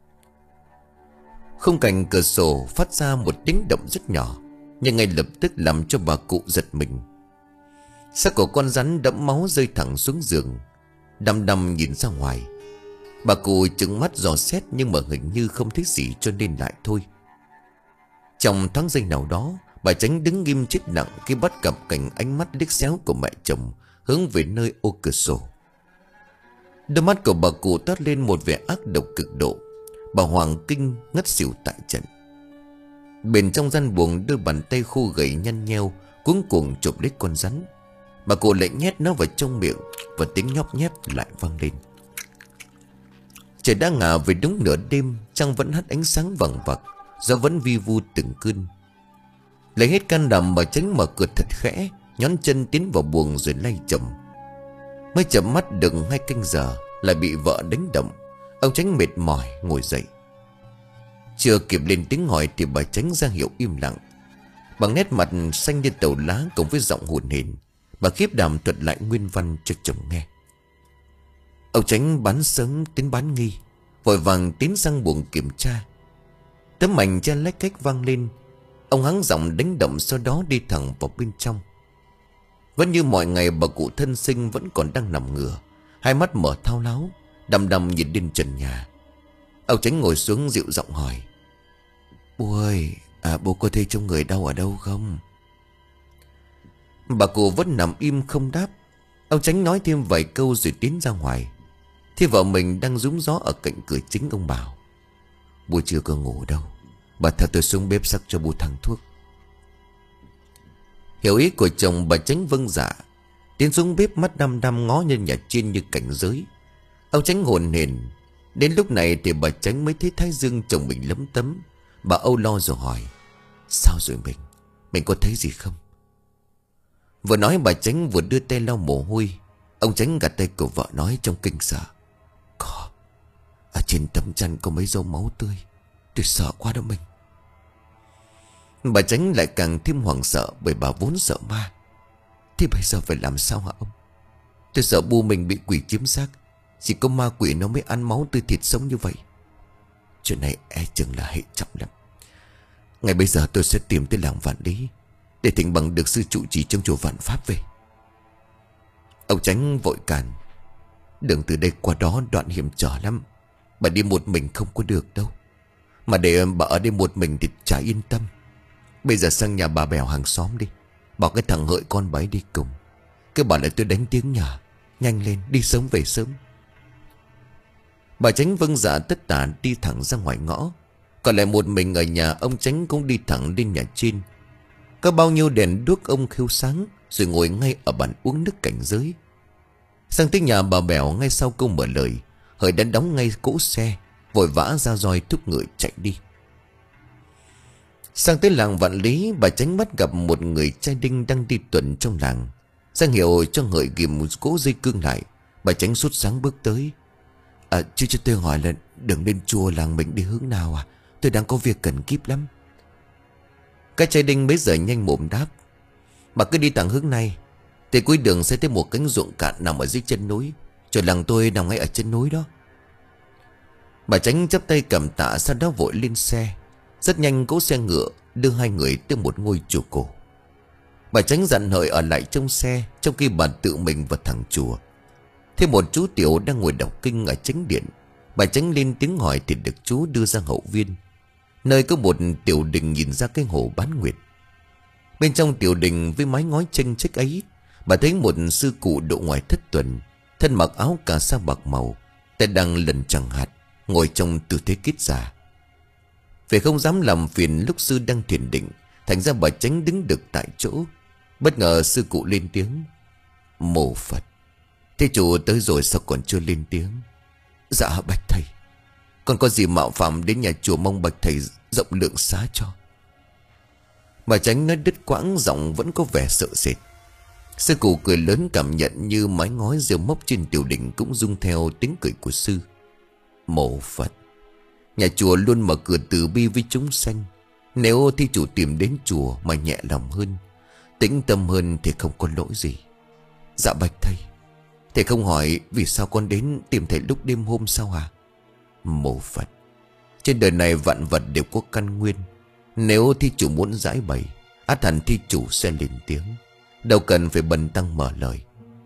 Khung cảnh cửa sổ phát ra một tiếng động rất nhỏ, nhưng ngay lập tức làm cho bà cụ giật mình. Xác của con rắn đẫm máu rơi thẳng xuống giường. Đăm đăm nhìn ra ngoài, bà cụ trừng mắt dò xét nhưng mà hình như không thấy gì cho nên lại thôi. Trong thoáng giây nào đó, bà Chánh đứng nghiêm chết lặng khi bắt gặp cảnh ánh mắt liếc xéo của mẹ chồng hướng về nơi ô cửa sổ. Đôi mắt của bà cụ toát lên một vẻ ác độc cực độ. Bà hoàng kinh ngất xỉu tại trận. Bên trong gian buồng, đôi bàn tay khô gầy nhăn nheo cuống cuồng chụp lấy con rắn. Bà cụ lại nhét nó vào trong miệng và tiếng nhóp nhép lại vang lên. Trời đã ngả về đúng nửa đêm, trăng vẫn hắt ánh sáng vằng vặc, gió vẫn vi vu từng cơn. Lấy hết can đảm, bà Chánh mở cửa thật khẽ, nhón chân tiến vào buồng rồi lay chồng. Mới chợp mắt được hai canh giờ lại bị vợ đánh động. Ông Chánh mệt mỏi ngồi dậy. Chưa kịp lên tiếng hỏi thì bà Chánh ra hiệu im lặng. Bằng nét mặt xanh như tàu lá cùng với giọng hồn hển, bà khiếp đảm thuật lại nguyên văn cho chồng nghe. Ông Chánh bán sớm đến bán nghi, vội vàng tiến sang buồng kiểm tra. Tấm mảnh che lách cách vang lên. Ông hắng giọng đánh động, sau đó đi thẳng vào bên trong. Vẫn như mọi ngày, bà cụ thân sinh vẫn còn đang nằm ngửa, hai mắt mở thao láo, đăm đăm nhìn lên trần nhà. Ông Chánh ngồi xuống dịu giọng hỏi: "Bố ơi, à, bố có thấy trong người đau ở đâu không?" Bà cụ vẫn nằm im không đáp. Ông Chánh nói thêm vài câu rồi tiến ra ngoài. Thì vợ mình đang rúm gió ở cạnh cửa chính, ông bảo: "Bố chưa có ngủ đâu, bà theo tôi xuống bếp sắc cho bố thằng thuốc." Hiểu ý của chồng, bà Chánh vâng dạ, tiến xuống bếp, mắt đăm đăm ngó lên nhà trên như cảnh giới. Ông Chánh hồn hển. Đến lúc này thì bà Chánh mới thấy thái dương chồng mình lấm tấm. Bà âu lo rồi hỏi: "Sao rồi mình? Mình có thấy gì không?" Vừa nói bà Chánh vừa đưa tay lau mồ hôi. Ông Chánh gạt tay của vợ nói trong kinh sợ: "Có, ở trên tấm chăn có mấy dấu máu tươi. Tôi sợ quá đó mình." Bà Chánh lại càng thêm hoảng sợ, bởi bà vốn sợ ma. "Thế bây giờ phải làm sao hả ông? Tôi sợ bu mình bị quỷ chiếm xác. Chỉ có ma quỷ nó mới ăn máu tươi thịt sống như vậy. Chuyện này e chừng là hệ trọng lắm. Ngay bây giờ tôi sẽ tìm tới làng Vạn Lý để thỉnh bằng được sư trụ trì trong chùa Vạn Pháp về." Ông Chánh vội cản: "Đường từ đây qua đó đoạn hiểm trở lắm. Bà đi một mình không có được đâu. Mà để bà ở đây một mình thì chả yên tâm. Bây giờ sang nhà bà Bèo hàng xóm đi, bảo cái thằng Hợi con bà ấy đi cùng. Cứ bảo là tôi đánh tiếng nhà. Nhanh lên, đi sớm về sớm." Bà Chánh vâng dạ tất tả đi thẳng ra ngoài ngõ. Còn lại một mình ở nhà, ông Chánh cũng đi thẳng lên nhà trên. Có bao nhiêu đèn đuốc ông khiêu sáng, rồi ngồi ngay ở bàn uống nước cảnh giới. Sang tới nhà bà Bèo, ngay sau câu mở lời, Hợi đã đóng ngay cỗ xe, vội vã ra roi thúc ngựa chạy đi. Sang tới làng Vạn Lý, bà Chánh bắt gặp một người trai đinh đang đi tuần trong làng. Ra hiệu cho Hợi ghim một cỗ dây cương lại. Bà Chánh sốt sáng bước tới: "À, chứ cho tôi hỏi là đường lên chùa làng mình đi hướng nào à? Tôi đang có việc cần kíp lắm." Cái trai đinh bấy giờ nhanh mồm đáp: Bà cứ đi thẳng hướng này, thì cuối đường sẽ thấy một cánh ruộng cạn nằm ở dưới chân núi. Chùa làng tôi nằm ngay ở chân núi đó. Bà Chánh chắp tay cầm tạ, sau đó vội lên xe. Rất nhanh cỗ xe ngựa đưa hai người tới một ngôi chùa cổ. Bà Chánh dặn Hợi ở lại trong xe, trong khi bà tự mình vào thẳng chùa. Thêm một chú tiểu đang ngồi đọc kinh ở chánh điện. Bà Chánh lên tiếng hỏi thì được chú đưa ra hậu viên, nơi có một tiểu đình nhìn ra cái hồ Bán Nguyệt. Bên trong tiểu đình với mái ngói chênh chếch ấy, bà thấy một sư cụ độ ngoài thất tuần, thân mặc áo cà sa bạc màu, tay đang lần chẳng hạt, ngồi trong tư thế kiết già. Vì không dám làm phiền lúc sư đang thiền định, thành ra bà Chánh đứng được tại chỗ. Bất ngờ sư cụ lên tiếng: Mô Phật. Thế chủ tới rồi sao còn chưa lên tiếng? Dạ bạch thầy, còn có gì mạo phạm đến nhà chùa, mong bạch thầy rộng lượng xá cho. Bà Chánh nói đứt quãng, giọng vẫn có vẻ sợ sệt. Sư cụ cười lớn, cảm nhận như mái ngói rêu mốc trên tiểu đỉnh cũng rung theo tiếng cười của sư. Mô Phật. Nhà chùa luôn mở cửa từ bi với chúng sanh. Nếu thi chủ tìm đến chùa mà nhẹ lòng hơn, tĩnh tâm hơn thì không có lỗi gì. Dạ bạch thầy, thầy không hỏi vì sao con đến tìm thầy lúc đêm hôm sao hả? Mô Phật. Trên đời này vạn vật đều có căn nguyên. Nếu thi chủ muốn giải bày, ắt hẳn thi chủ sẽ lên tiếng, đâu cần phải bần tăng mở lời.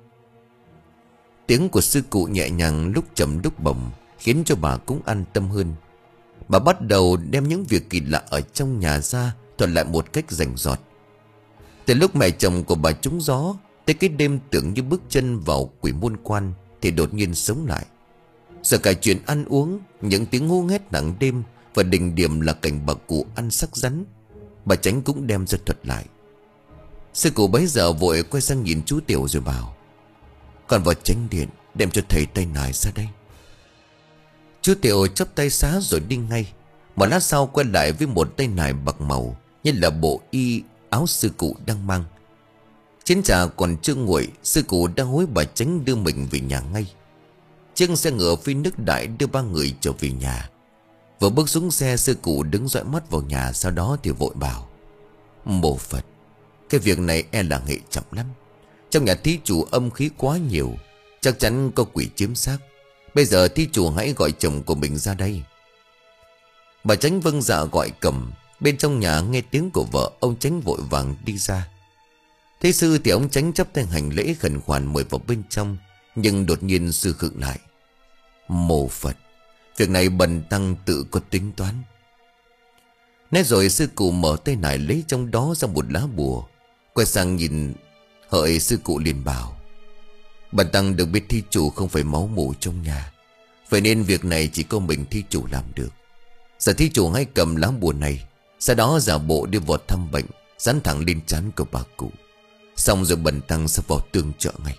Tiếng của sư cụ nhẹ nhàng, lúc trầm lúc bổng, khiến cho bà cũng an tâm hơn. Bà bắt đầu đem những việc kỳ lạ ở trong nhà ra thuật lại một cách rành rọt. Từ lúc mẹ chồng của bà trúng gió, tới cái đêm tưởng như bước chân vào quỷ môn quan, thì đột nhiên sống lại. Giờ cả chuyện ăn uống, những tiếng hú hét nặng đêm, và đỉnh điểm là cảnh bà cụ ăn sắc rắn, bà Chánh cũng đem ra thuật lại. Sư cụ bấy giờ vội quay sang nhìn chú Tiểu rồi bảo: Con vào chánh điện đem cho thầy tay nải ra đây. Chú Tiểu chắp tay xá rồi đi ngay. Một lát sau quay lại với một tay nải bạc màu, như là bộ y áo sư cụ đang mang. Chén trà còn chưa nguội, sư cụ đang hối bà Chánh đưa mình về nhà ngay. Chiếc xe ngựa phi nước đại đưa ba người trở về nhà. Vừa bước xuống xe, sư cụ đứng dõi mắt vào nhà, sau đó thì vội bảo: Mô Phật. Cái việc này e là nghệ chậm lắm. Trong nhà thí chủ âm khí quá nhiều, chắc chắn có quỷ chiếm xác. Bây giờ thí chủ hãy gọi chồng của mình ra đây. Bà Chánh vâng dạ gọi cầm. Bên trong nhà nghe tiếng của vợ, ông Chánh vội vàng đi ra. Thấy sư thì ông Chánh chắp tay hành lễ khẩn khoản mời vào bên trong. Nhưng đột nhiên sư khựng lại: Mô Phật. Việc này bần tăng tự có tính toán. Nói rồi sư cụ mở tay nải lấy trong đó ra một lá bùa. Quay sang nhìn Hợi, sư cụ liền bảo: Bần tăng được biết thí chủ không phải máu mủ trong nhà, vậy nên việc này chỉ có mình thí chủ làm được. Giờ thí chủ hãy cầm lá bùa này, sau đó giả bộ đi vào thăm bệnh, dán thẳng lên trán của bà cụ. Xong rồi bần tăng sẽ vào tương trợ ngay.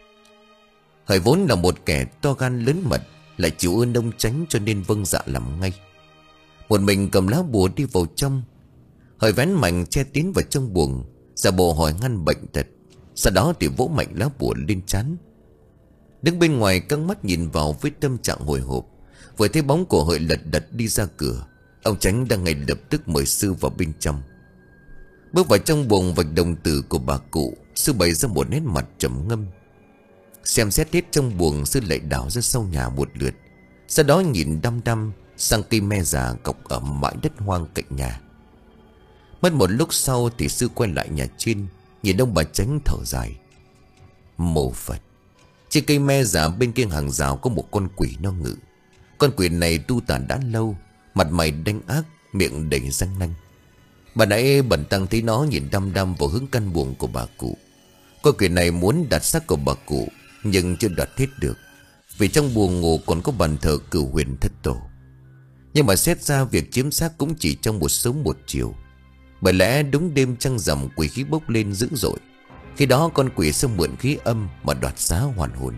Hợi vốn là một kẻ to gan lớn mật, lại chịu ơn ông Chánh cho nên vâng dạ làm ngay. Một mình cầm lá bùa đi vào trong. Hợi vén mạnh che tiến vào trong buồng, giả bộ hỏi ngăn bệnh tật, sau đó thì vỗ mạnh lá bùa lên trán. Đứng bên ngoài căng mắt nhìn vào với tâm trạng hồi hộp. Vừa thấy bóng của Hợi lật đật đi ra cửa, ông Chánh đang ngay lập tức mời sư vào bên trong. Bước vào trong buồng vạch đồng tử của bà cụ, sư bày ra một nét mặt trầm ngâm. Xem xét hết trong buồng, sư lại đảo ra sau nhà một lượt, sau đó nhìn đăm đăm sang cây me già cọc ở bãi đất hoang cạnh nhà. Mất một lúc sau thì sư quay lại nhà trên, nhìn ông bà Chánh thở dài: Mô Phật. Trên cây me già bên kia hàng rào có một con quỷ nó ngự. Con quỷ này tu tàn đã lâu, mặt mày đanh ác, miệng đầy răng nanh. Bà nãy bần tăng thấy nó nhìn đăm đăm vào hướng căn buồng của bà cụ. Con quỷ này muốn đặt xác của bà cụ, nhưng chưa đặt hết được, vì trong buồng ngủ còn có bàn thờ Cửu Huyền Thất Tổ. Nhưng mà xét ra việc chiếm xác cũng chỉ trong một sớm một chiều. Bởi lẽ đúng đêm trăng rằm quỷ khí bốc lên dữ dội. Khi đó con quỷ sẽ mượn khí âm mà đoạt xá hoàn hồn.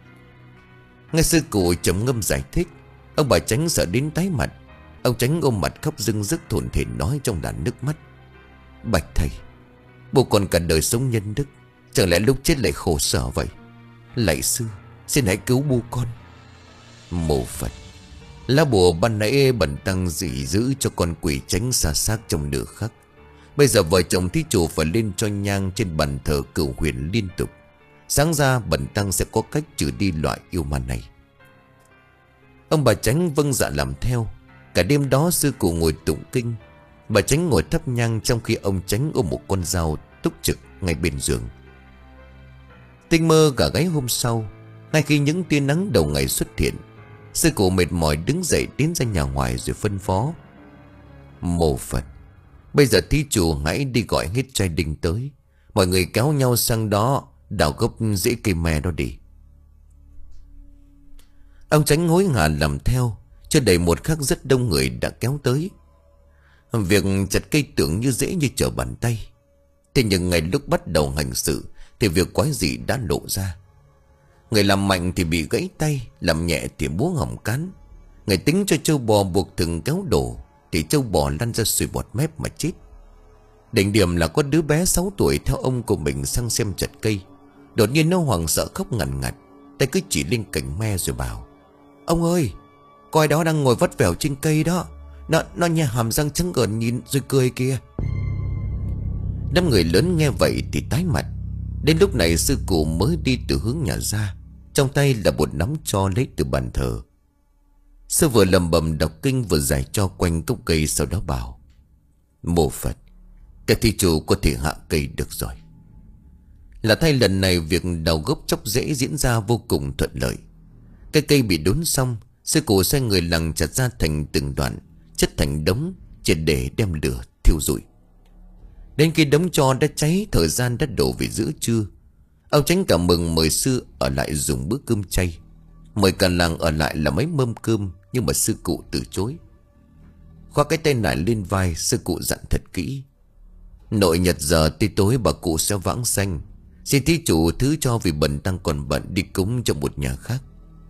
Nghe sư cụ trầm ngâm giải thích, ông bà Chánh sợ đến tái mặt. Ông Chánh ôm mặt khóc rưng rức thổn thển nói trong đàn nước mắt: Bạch thầy, bố còn cả đời sống nhân đức, chẳng lẽ lúc chết lại khổ sở vậy? Lạy sư, xin hãy cứu bố con. Mô Phật. Lá bùa ban nãy bần tăng dị giữ cho con quỷ tránh xa xác trong nửa khắc. Bây giờ vợ chồng thí chủ phải lên cho nhang trên bàn thờ cửu huyền liên tục. Sáng ra bần tăng sẽ có cách trừ đi loại yêu ma này. Ông bà Chánh vâng dạ làm theo. Cả đêm đó sư cụ ngồi tụng kinh. Bà Chánh ngồi thắp nhang, trong khi ông Chánh ôm một con dao túc trực ngay bên giường. Tinh mơ cả gáy hôm sau, ngay khi những tia nắng đầu ngày xuất hiện, sư cụ mệt mỏi đứng dậy tiến ra nhà ngoài rồi phân phó: Mô Phật, bây giờ thí chủ hãy đi gọi hết trai đinh tới. Mọi người kéo nhau sang đó đào gốc rễ cây me đó đi. Ông Chánh hối hả làm theo. Chưa đầy một khắc rất đông người đã kéo tới. Việc chặt cây tưởng như dễ như trở bàn tay. Thế nhưng ngay lúc bắt đầu hành sự thì việc quái dị đã lộ ra. Người làm mạnh thì bị gãy tay, làm nhẹ thì búa hỏng cán. Người tính cho trâu bò buộc thừng kéo đổ thì trâu bò lăn ra sùi bọt mép mà chết. Đỉnh điểm là có đứa bé sáu tuổi theo ông của mình sang xem chặt cây. Đột nhiên nó hoảng sợ khóc ngằn ngặt, tay cứ chỉ lên cành me rồi bảo: Ông ơi, coi đó đang ngồi vắt vẻo trên cây đó. Nó, nó nhe hàm răng trắng ngợn nhìn rồi cười kìa. Đám người lớn nghe vậy thì tái mặt. Đến lúc này sư cụ mới đi từ hướng nhà ra, trong tay là một nắm tro lấy từ bàn thờ. Sư vừa lầm bầm đọc kinh vừa giải cho quanh gốc cây, sau đó bảo: Mô Phật, các thí chủ có thể hạ cây được rồi. Là thay lần này việc đào gốc chóc rễ diễn ra vô cùng thuận lợi. Cái cây bị đốn xong, sư cụ sai người lằng chặt ra thành từng đoạn, chất thành đống, triệt để đem lửa thiêu rụi. Đến khi đống tro đã cháy, thời gian đã đổ về giữa trưa. Ông Chánh cảm mừng mời sư ở lại dùng bữa cơm chay. Mời cả làng ở lại là mấy mâm cơm, nhưng mà sư cụ từ chối. Khoác cái tay nải lên vai, sư cụ dặn thật kỹ: Nội nhật giờ tí tối bà cụ sẽ vãng sanh. Xin thí chủ thứ cho vì bần tăng còn bận đi cúng cho một nhà khác.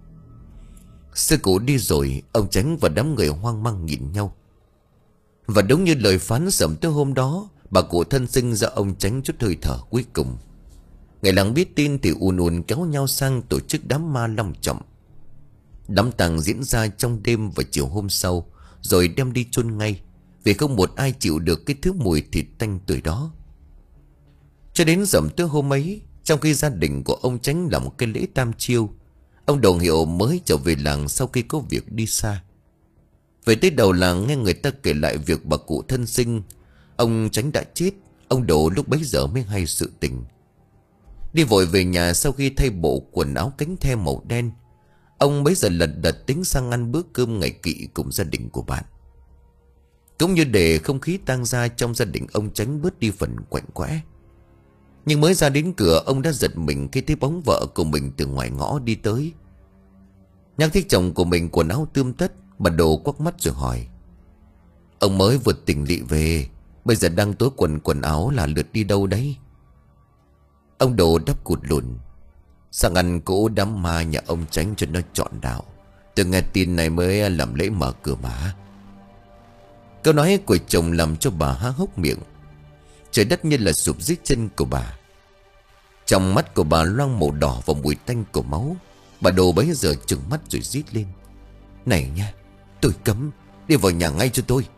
Sư cụ đi rồi, ông Chánh và đám người hoang mang nhìn nhau. Và đúng như lời phán sẩm tới hôm đó, bà cụ thân sinh ra ông Chánh chút hơi thở cuối cùng. Người làng biết tin thì ùn ùn kéo nhau sang tổ chức đám ma long trọng. Đám tang diễn ra trong đêm và chiều hôm sau, rồi đem đi chôn ngay, vì không một ai chịu được cái thứ mùi thịt tanh tưởi đó. Cho đến rằm tới hôm ấy, trong khi gia đình của ông Chánh làm một cái lễ tam chiêu, ông Đồng Hiệu mới trở về làng sau khi có việc đi xa. Về tới đầu làng nghe người ta kể lại việc bà cụ thân sinh ông Chánh đã chết, ông Đồ lúc bấy giờ mới hay sự tình. Đi vội về nhà sau khi thay bộ quần áo cánh the màu đen, ông bấy giờ lật đật tính sang ăn bữa cơm ngày kỵ cùng gia đình của bạn. Cũng như để không khí tang gia trong gia đình ông Chánh bớt đi phần quạnh quẽ. Nhưng mới ra đến cửa, ông đã giật mình khi thấy bóng vợ của mình từ ngoài ngõ đi tới. Nhắc thấy chồng của mình quần áo tươm tất, bà Đồ quắc mắt rồi hỏi: Ông mới vượt tỉnh lỵ về, bây giờ đang tối quần quần áo là lượt đi đâu đấy? Ông Đồ đáp cụt lùn: Sang ăn cỗ đám ma nhà ông Chánh cho nó trọn đạo. Từ nghe tin này mới làm lễ mở cửa mà. Câu nói của chồng làm cho bà há hốc miệng. Trời đất như là sụp dưới chân của bà. Trong mắt của bà loang màu đỏ và mùi tanh của máu. Bà Đồ bấy giờ trừng mắt rồi rít lên: Này nha, tôi cấm, đi vào nhà ngay cho tôi.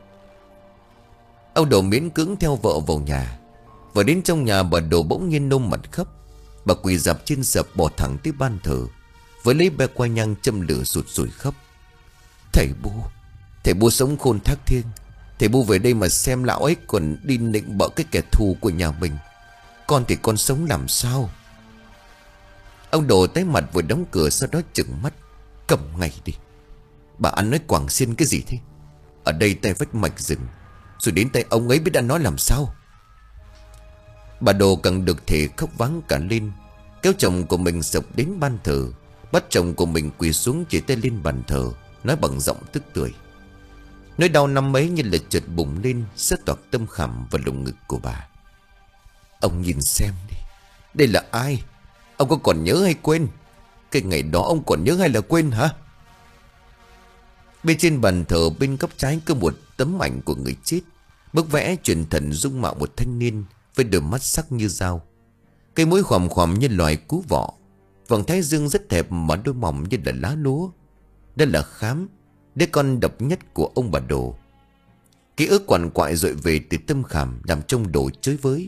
Ông Đồ miễn cưỡng theo vợ vào nhà. Vừa đến trong nhà, bà Đồ bỗng nhiên nôn mặt khóc. Bà quỳ dạp trên sập bỏ thẳng tới ban thờ, với lấy be qua nhang châm lửa sụt sùi khóc: Thầy Bu, thầy Bu sống khôn thác thiêng, thầy Bu về đây mà xem lão ấy còn đi nịnh bợ cái kẻ thù của nhà mình. Con thì con sống làm sao? Ông Đồ tái mặt vừa đóng cửa, sau đó trừng mắt: Cầm ngay đi. Bà ăn nói quảng xiên cái gì thế? Ở đây tay vách mạch rừng, rồi đến tay ông ấy biết đã nói làm sao. Bà Đồ càng được thể khóc váng cả lên, kéo chồng của mình sập đến ban thờ, bắt chồng của mình quỳ xuống chỉ tay lên bàn thờ, nói bằng giọng tức tưởi. Nỗi đau năm ấy như là chợt bùng lên, xếp toạc tâm khảm vào lồng ngực của bà. Ông nhìn xem đi, đây là ai? Ông có còn nhớ hay quên? Cái ngày đó ông còn nhớ hay là quên hả? Bên trên bàn thờ bên góc trái có một tấm ảnh của người chết. Bức vẽ truyền thần dung mạo một thanh niên với đôi mắt sắc như dao, cây mũi khòm khòm như loài cú vọ, vầng thái dương rất đẹp mà đôi mỏng như là lá lúa. Đây là Khám, đứa con độc nhất của ông bà Đồ. Ký ức quằn quại dội về từ tâm khảm, làm trông Đồ chới với.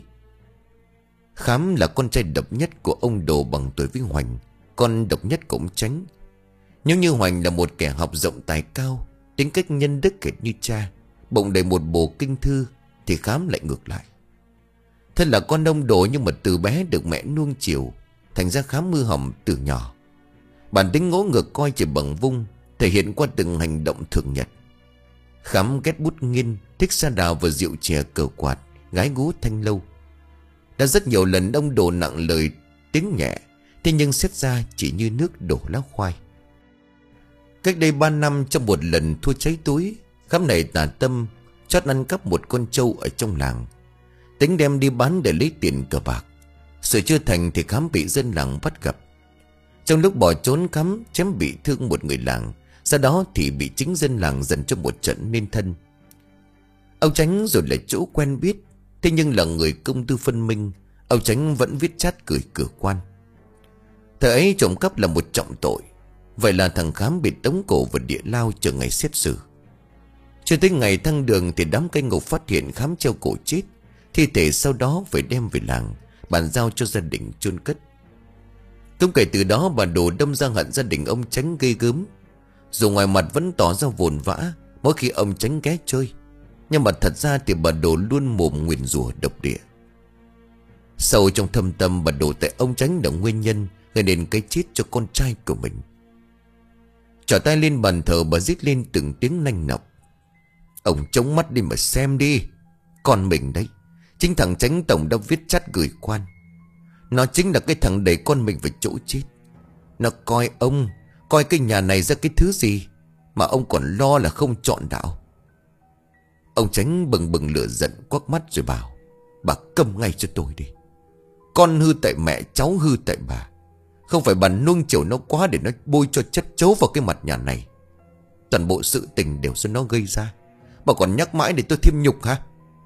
Khám là con trai độc nhất của ông Đồ, bằng tuổi với Hoành, con độc nhất của ông Chánh. Nếu như Hoành là một kẻ học rộng tài cao, tính cách nhân đức hệt như cha, bụng đầy một bộ kinh thư, thì Khám lại ngược lại. Thân là con ông Đồ nhưng mà từ bé được mẹ nuông chiều, thành ra Khám mưa hầm từ nhỏ. Bản tính ngỗ ngược coi chỉ bằng vung, thể hiện qua từng hành động thường nhật. Khám ghét bút nghiên, thích sa đào và rượu chè cờ quạt, gái gú thanh lâu. Đã rất nhiều lần ông Đồ nặng lời tiếng nhẹ, thế nhưng xét ra chỉ như nước đổ lá khoai. Cách đây ba năm, trong một lần thua cháy túi, Khám này tà tâm chót ăn cắp một con trâu ở trong làng, tính đem đi bán để lấy tiền cờ bạc. Sự chưa thành thì Khám bị dân làng bắt gặp. Trong lúc bỏ trốn, Khám chém bị thương một người làng, sau đó thì bị chính dân làng dần cho một trận nên thân. Ông Chánh rồi lại chỗ quen biết, thế nhưng là người công tư phân minh, ông Chánh vẫn viết chát gửi cửa quan. Thời ấy trộm cắp là một trọng tội, vậy là thằng Khám bị tống cổ vào địa lao chờ ngày xét xử. Cho tới ngày thăng đường thì đám cai ngục phát hiện Khám treo cổ chết, thi thể sau đó phải đem về làng bàn giao cho gia đình chôn cất. Cũng kể từ đó, bà Đồ đâm ra hận gia đình ông Chánh ghê gớm. Dù ngoài mặt vẫn tỏ ra vồn vã mỗi khi ông Chánh ghé chơi, nhưng mà thật ra thì bà Đồ luôn mồm nguyền rủa độc địa. Sâu trong thâm tâm, bà Đồ tại ông Chánh là nguyên nhân gây nên cái chết cho con trai của mình. Trỏ tay lên bàn thờ, bà rít lên từng tiếng nanh nọc: "Ông chống mắt đi mà xem đi. Con mình đấy, chính thằng Chánh tổng đã viết chắt gửi quan. Nó chính là cái thằng đẩy con mình vào chỗ chết. Nó coi ông, coi cái nhà này ra cái thứ gì mà ông còn lo là không chọn đạo." Ông Chánh bừng bừng lửa giận, quắc mắt rồi bảo: "Bà câm ngay cho tôi đi. Con hư tại mẹ, cháu hư tại bà. Không phải bà nuông chiều nó quá để nó bôi cho chất chấu vào cái mặt nhà này. Toàn bộ sự tình đều do nó gây ra. Bà còn nhắc mãi để tôi thêm nhục hả?"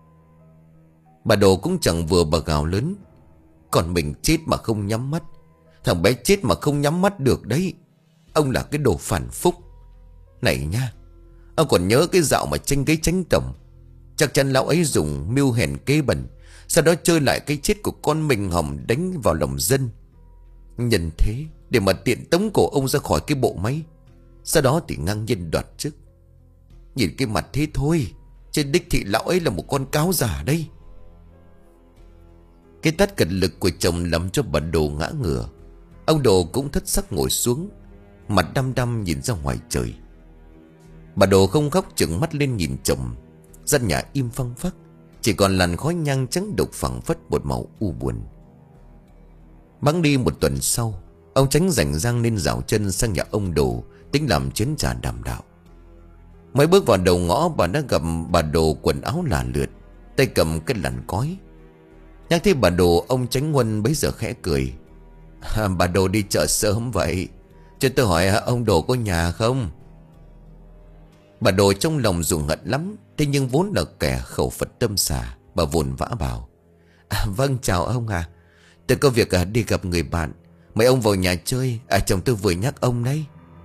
Bà Đồ cũng chẳng vừa, bà gào lớn: "Còn mình chết mà không nhắm mắt. Thằng bé chết mà không nhắm mắt được đấy. Ông là cái đồ phản phúc. Này nha, ông còn nhớ cái dạo mà tranh ghế Chánh tổng? Chắc chắn lão ấy dùng mưu hèn kế bẩn, sau đó chơi lại cái chết của con mình hỏng đánh vào lòng dân. Nhân thế để mà tiện tống cổ ông ra khỏi cái bộ máy, sau đó thì ngang nhiên đoạt chức. Nhìn cái mặt thế thôi, trên đích thị lão ấy là một con cáo giả đây." Cái tát cật lực của chồng làm cho bà Đồ ngã ngửa. Ông Đồ cũng thất sắc ngồi xuống, mặt đăm đăm nhìn ra ngoài trời. Bà Đồ không khóc, trừng mắt lên nhìn chồng. Gian nhà im phăng phắc, chỉ còn làn khói nhang trắng đục phảng phất một màu u buồn. Bẵng đi một tuần sau, ông Chánh rảnh rang nên dạo chân sang nhà ông Đồ, tính làm chén trà đàm đạo. Mới bước vào đầu ngõ, bà đã gặp bà Đồ quần áo là lượt, tay cầm cái làn cói. Nhắc thấy bà Đồ, ông Chánh Huân bấy giờ khẽ cười: à, "Bà Đồ đi chợ sớm vậy, cho tôi hỏi ông Đồ có nhà không?" Bà Đồ trong lòng ruồng hận lắm, thế nhưng vốn là kẻ khẩu Phật tâm xà, bà vồn vã bảo: à, "Vâng, chào ông à. Tôi có việc à, đi gặp người bạn. Mời ông vào nhà chơi. À, chồng tôi vừa nhắc ông đấy."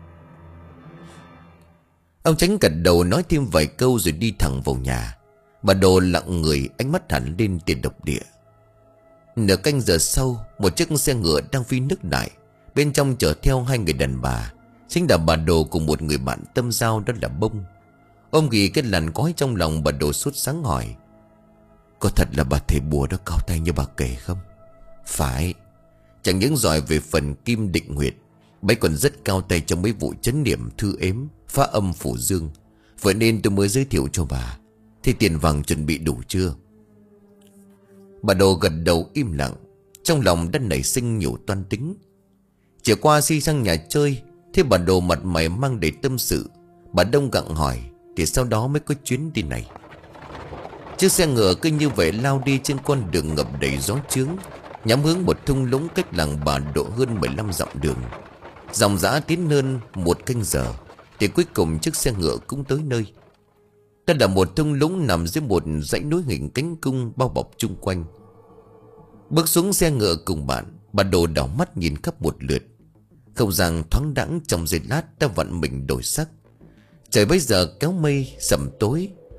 Ông Chánh gật đầu nói thêm vài câu rồi đi thẳng vào nhà. Bà Đồ lặng người, ánh mắt hẳn lên tiền độc địa. Nửa canh giờ sau, một chiếc xe ngựa đang phi nước đại, bên trong chở theo hai người đàn bà, chính là bà Đồ cùng một người bạn tâm giao, đó là Bông. Ôm ghì cái làn cói trong lòng, bà Đồ sốt sáng hỏi: "Có thật là bà thầy bùa đó cao tay như bà kể không?" "Phải. Chẳng những giỏi về phần kim định huyệt, bấy còn rất cao tay trong mấy vụ chấn niệm thư ếm, phá âm phủ dương. Vậy nên tôi mới giới thiệu cho bà. Thì tiền vàng chuẩn bị đủ chưa?" Bà Đồ gật đầu im lặng, trong lòng đã nảy sinh nhiều toan tính. Chiều qua khi sang nhà chơi, thế bà Đồ mặt mày mang đầy tâm sự. Bà Đông gặng hỏi, thì sau đó mới có chuyến đi này. Chiếc xe ngựa cứ như vậy lao đi trên con đường ngập đầy gió chướng, nhắm hướng một thung lũng cách làng bà độ hơn mười lăm dặm đường. Dòng dã tiến hơn một canh giờ thì cuối cùng chiếc xe ngựa cũng tới nơi. Đó là một thung lũng nằm dưới một dãy núi hình cánh cung bao bọc chung quanh. Bước xuống xe ngựa cùng bạn, bà Đồ đảo mắt nhìn khắp một lượt. Không gian thoáng đãng trong giây lát đã vặn mình đổi sắc. Trời bây giờ kéo mây sẩm tối,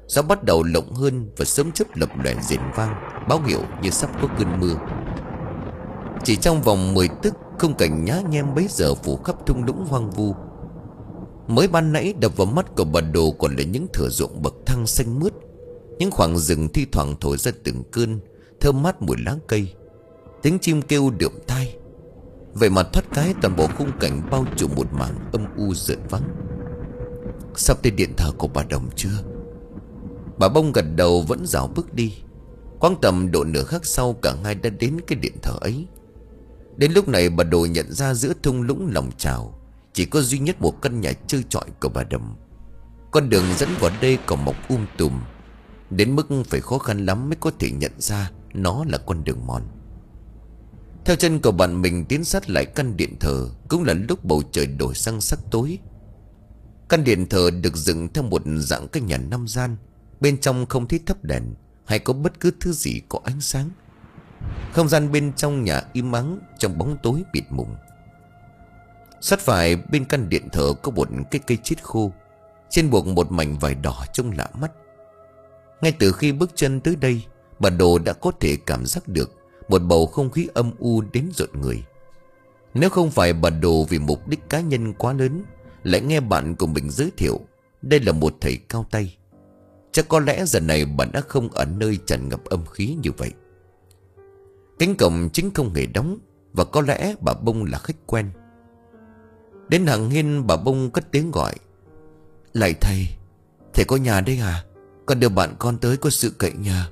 Gió bắt đầu lộng hơn và sớm chớp lập lòe rền vang, báo hiệu như sắp có cơn mưa. Chỉ trong vòng mười tức, khung cảnh nhá nhem bấy giờ phủ khắp thung lũng hoang vu. Mới ban nãy đập vào mắt của bà Đồ còn là những thửa ruộng bậc thang xanh mướt, những khoảng rừng thi thoảng thổi ra từng cơn thơm mát mùi lá cây, tiếng chim kêu đượm tai. Vậy mà thoát cái toàn bộ khung cảnh bao trùm một mảng âm u rợn vắng. Sắp tới điện thờ của bà Đồng chưa? Bà Bông gật đầu vẫn rảo bước đi. Quãng tầm độ nửa khắc sau, cả hai đã đến cái điện thờ ấy. Đến lúc này bà Đồ nhận ra giữa thung lũng lòng trào chỉ có duy nhất một căn nhà trơ trọi của bà Đầm. Con đường dẫn vào đây còn mọc um tùm, đến mức phải khó khăn lắm mới có thể nhận ra nó là con đường mòn. Theo chân của bạn mình tiến sát lại căn điện thờ, cũng là lúc bầu trời đổi sang sắc tối. Căn điện thờ được dựng theo một dạng căn nhà năm gian. Bên trong không thấy thắp đèn hay có bất cứ thứ gì có ánh sáng. Không gian bên trong nhà im ắng trong bóng tối bịt mùng. Sát phải bên căn điện thờ có một cái cây chết khô, trên buộc một mảnh vải đỏ trông lạ mắt. Ngay từ khi bước chân tới đây, bà Đồ đã có thể cảm giác được một bầu không khí âm u đến rợn người. Nếu không phải bà Đồ vì mục đích cá nhân quá lớn lại nghe bạn của mình giới thiệu đây là một thầy cao tay, chắc có lẽ giờ này bà đã không ở nơi tràn ngập âm khí như vậy. Cánh cổng chính không hề đóng, và có lẽ bà Bông là khách quen. Đến hàng hiên, bà Bông cất tiếng gọi: "Lạy thầy, thầy có nhà đây à? Con đưa bạn con tới có sự cậy nhờ."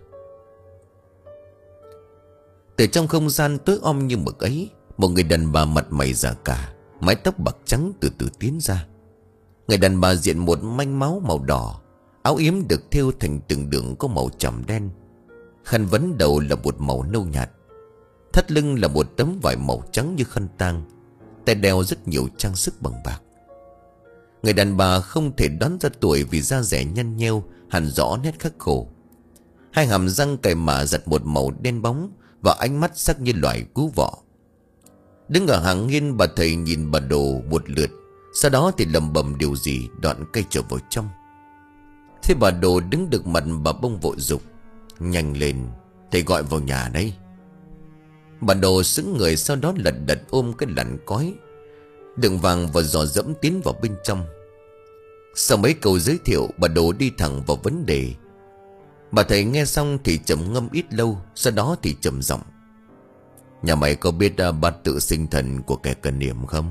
Từ trong không gian tối om như mực ấy, một người đàn bà mặt mày già cả, mái tóc bạc trắng từ từ tiến ra. Người đàn bà diện một manh máu màu đỏ, áo yếm được thêu thành từng đường có màu tràm đen, khăn vấn đầu là một màu nâu nhạt, thắt lưng là một tấm vải màu trắng như khăn tang, tay đeo rất nhiều trang sức bằng bạc. Người đàn bà không thể đoán ra tuổi vì da dẻ nhăn nheo, hằn rõ nét khắc khổ. Hai hàm răng cày mả giật một màu đen bóng, và ánh mắt sắc như loài cú vọ. Đứng ở hàng hiên, bà thầy nhìn bà Đồ một lượt, sau đó thì lẩm bẩm điều gì, đoạn cây trở vào trong. Thế bà Đồ đứng được mặt, bà Bông vội dục: "Nhanh lên, thầy gọi vào nhà đấy." Bà Đồ sững người, sau đó lật đật ôm cái lẵn cói đựng vàng và dò dẫm tiến vào bên trong. Sau mấy câu giới thiệu, bà Đồ đi thẳng vào vấn đề. Bà thầy nghe xong thì trầm ngâm ít lâu, sau đó thì trầm giọng: "Nhà mày có biết uh, bát tự sinh thần của kẻ cần niệm không?"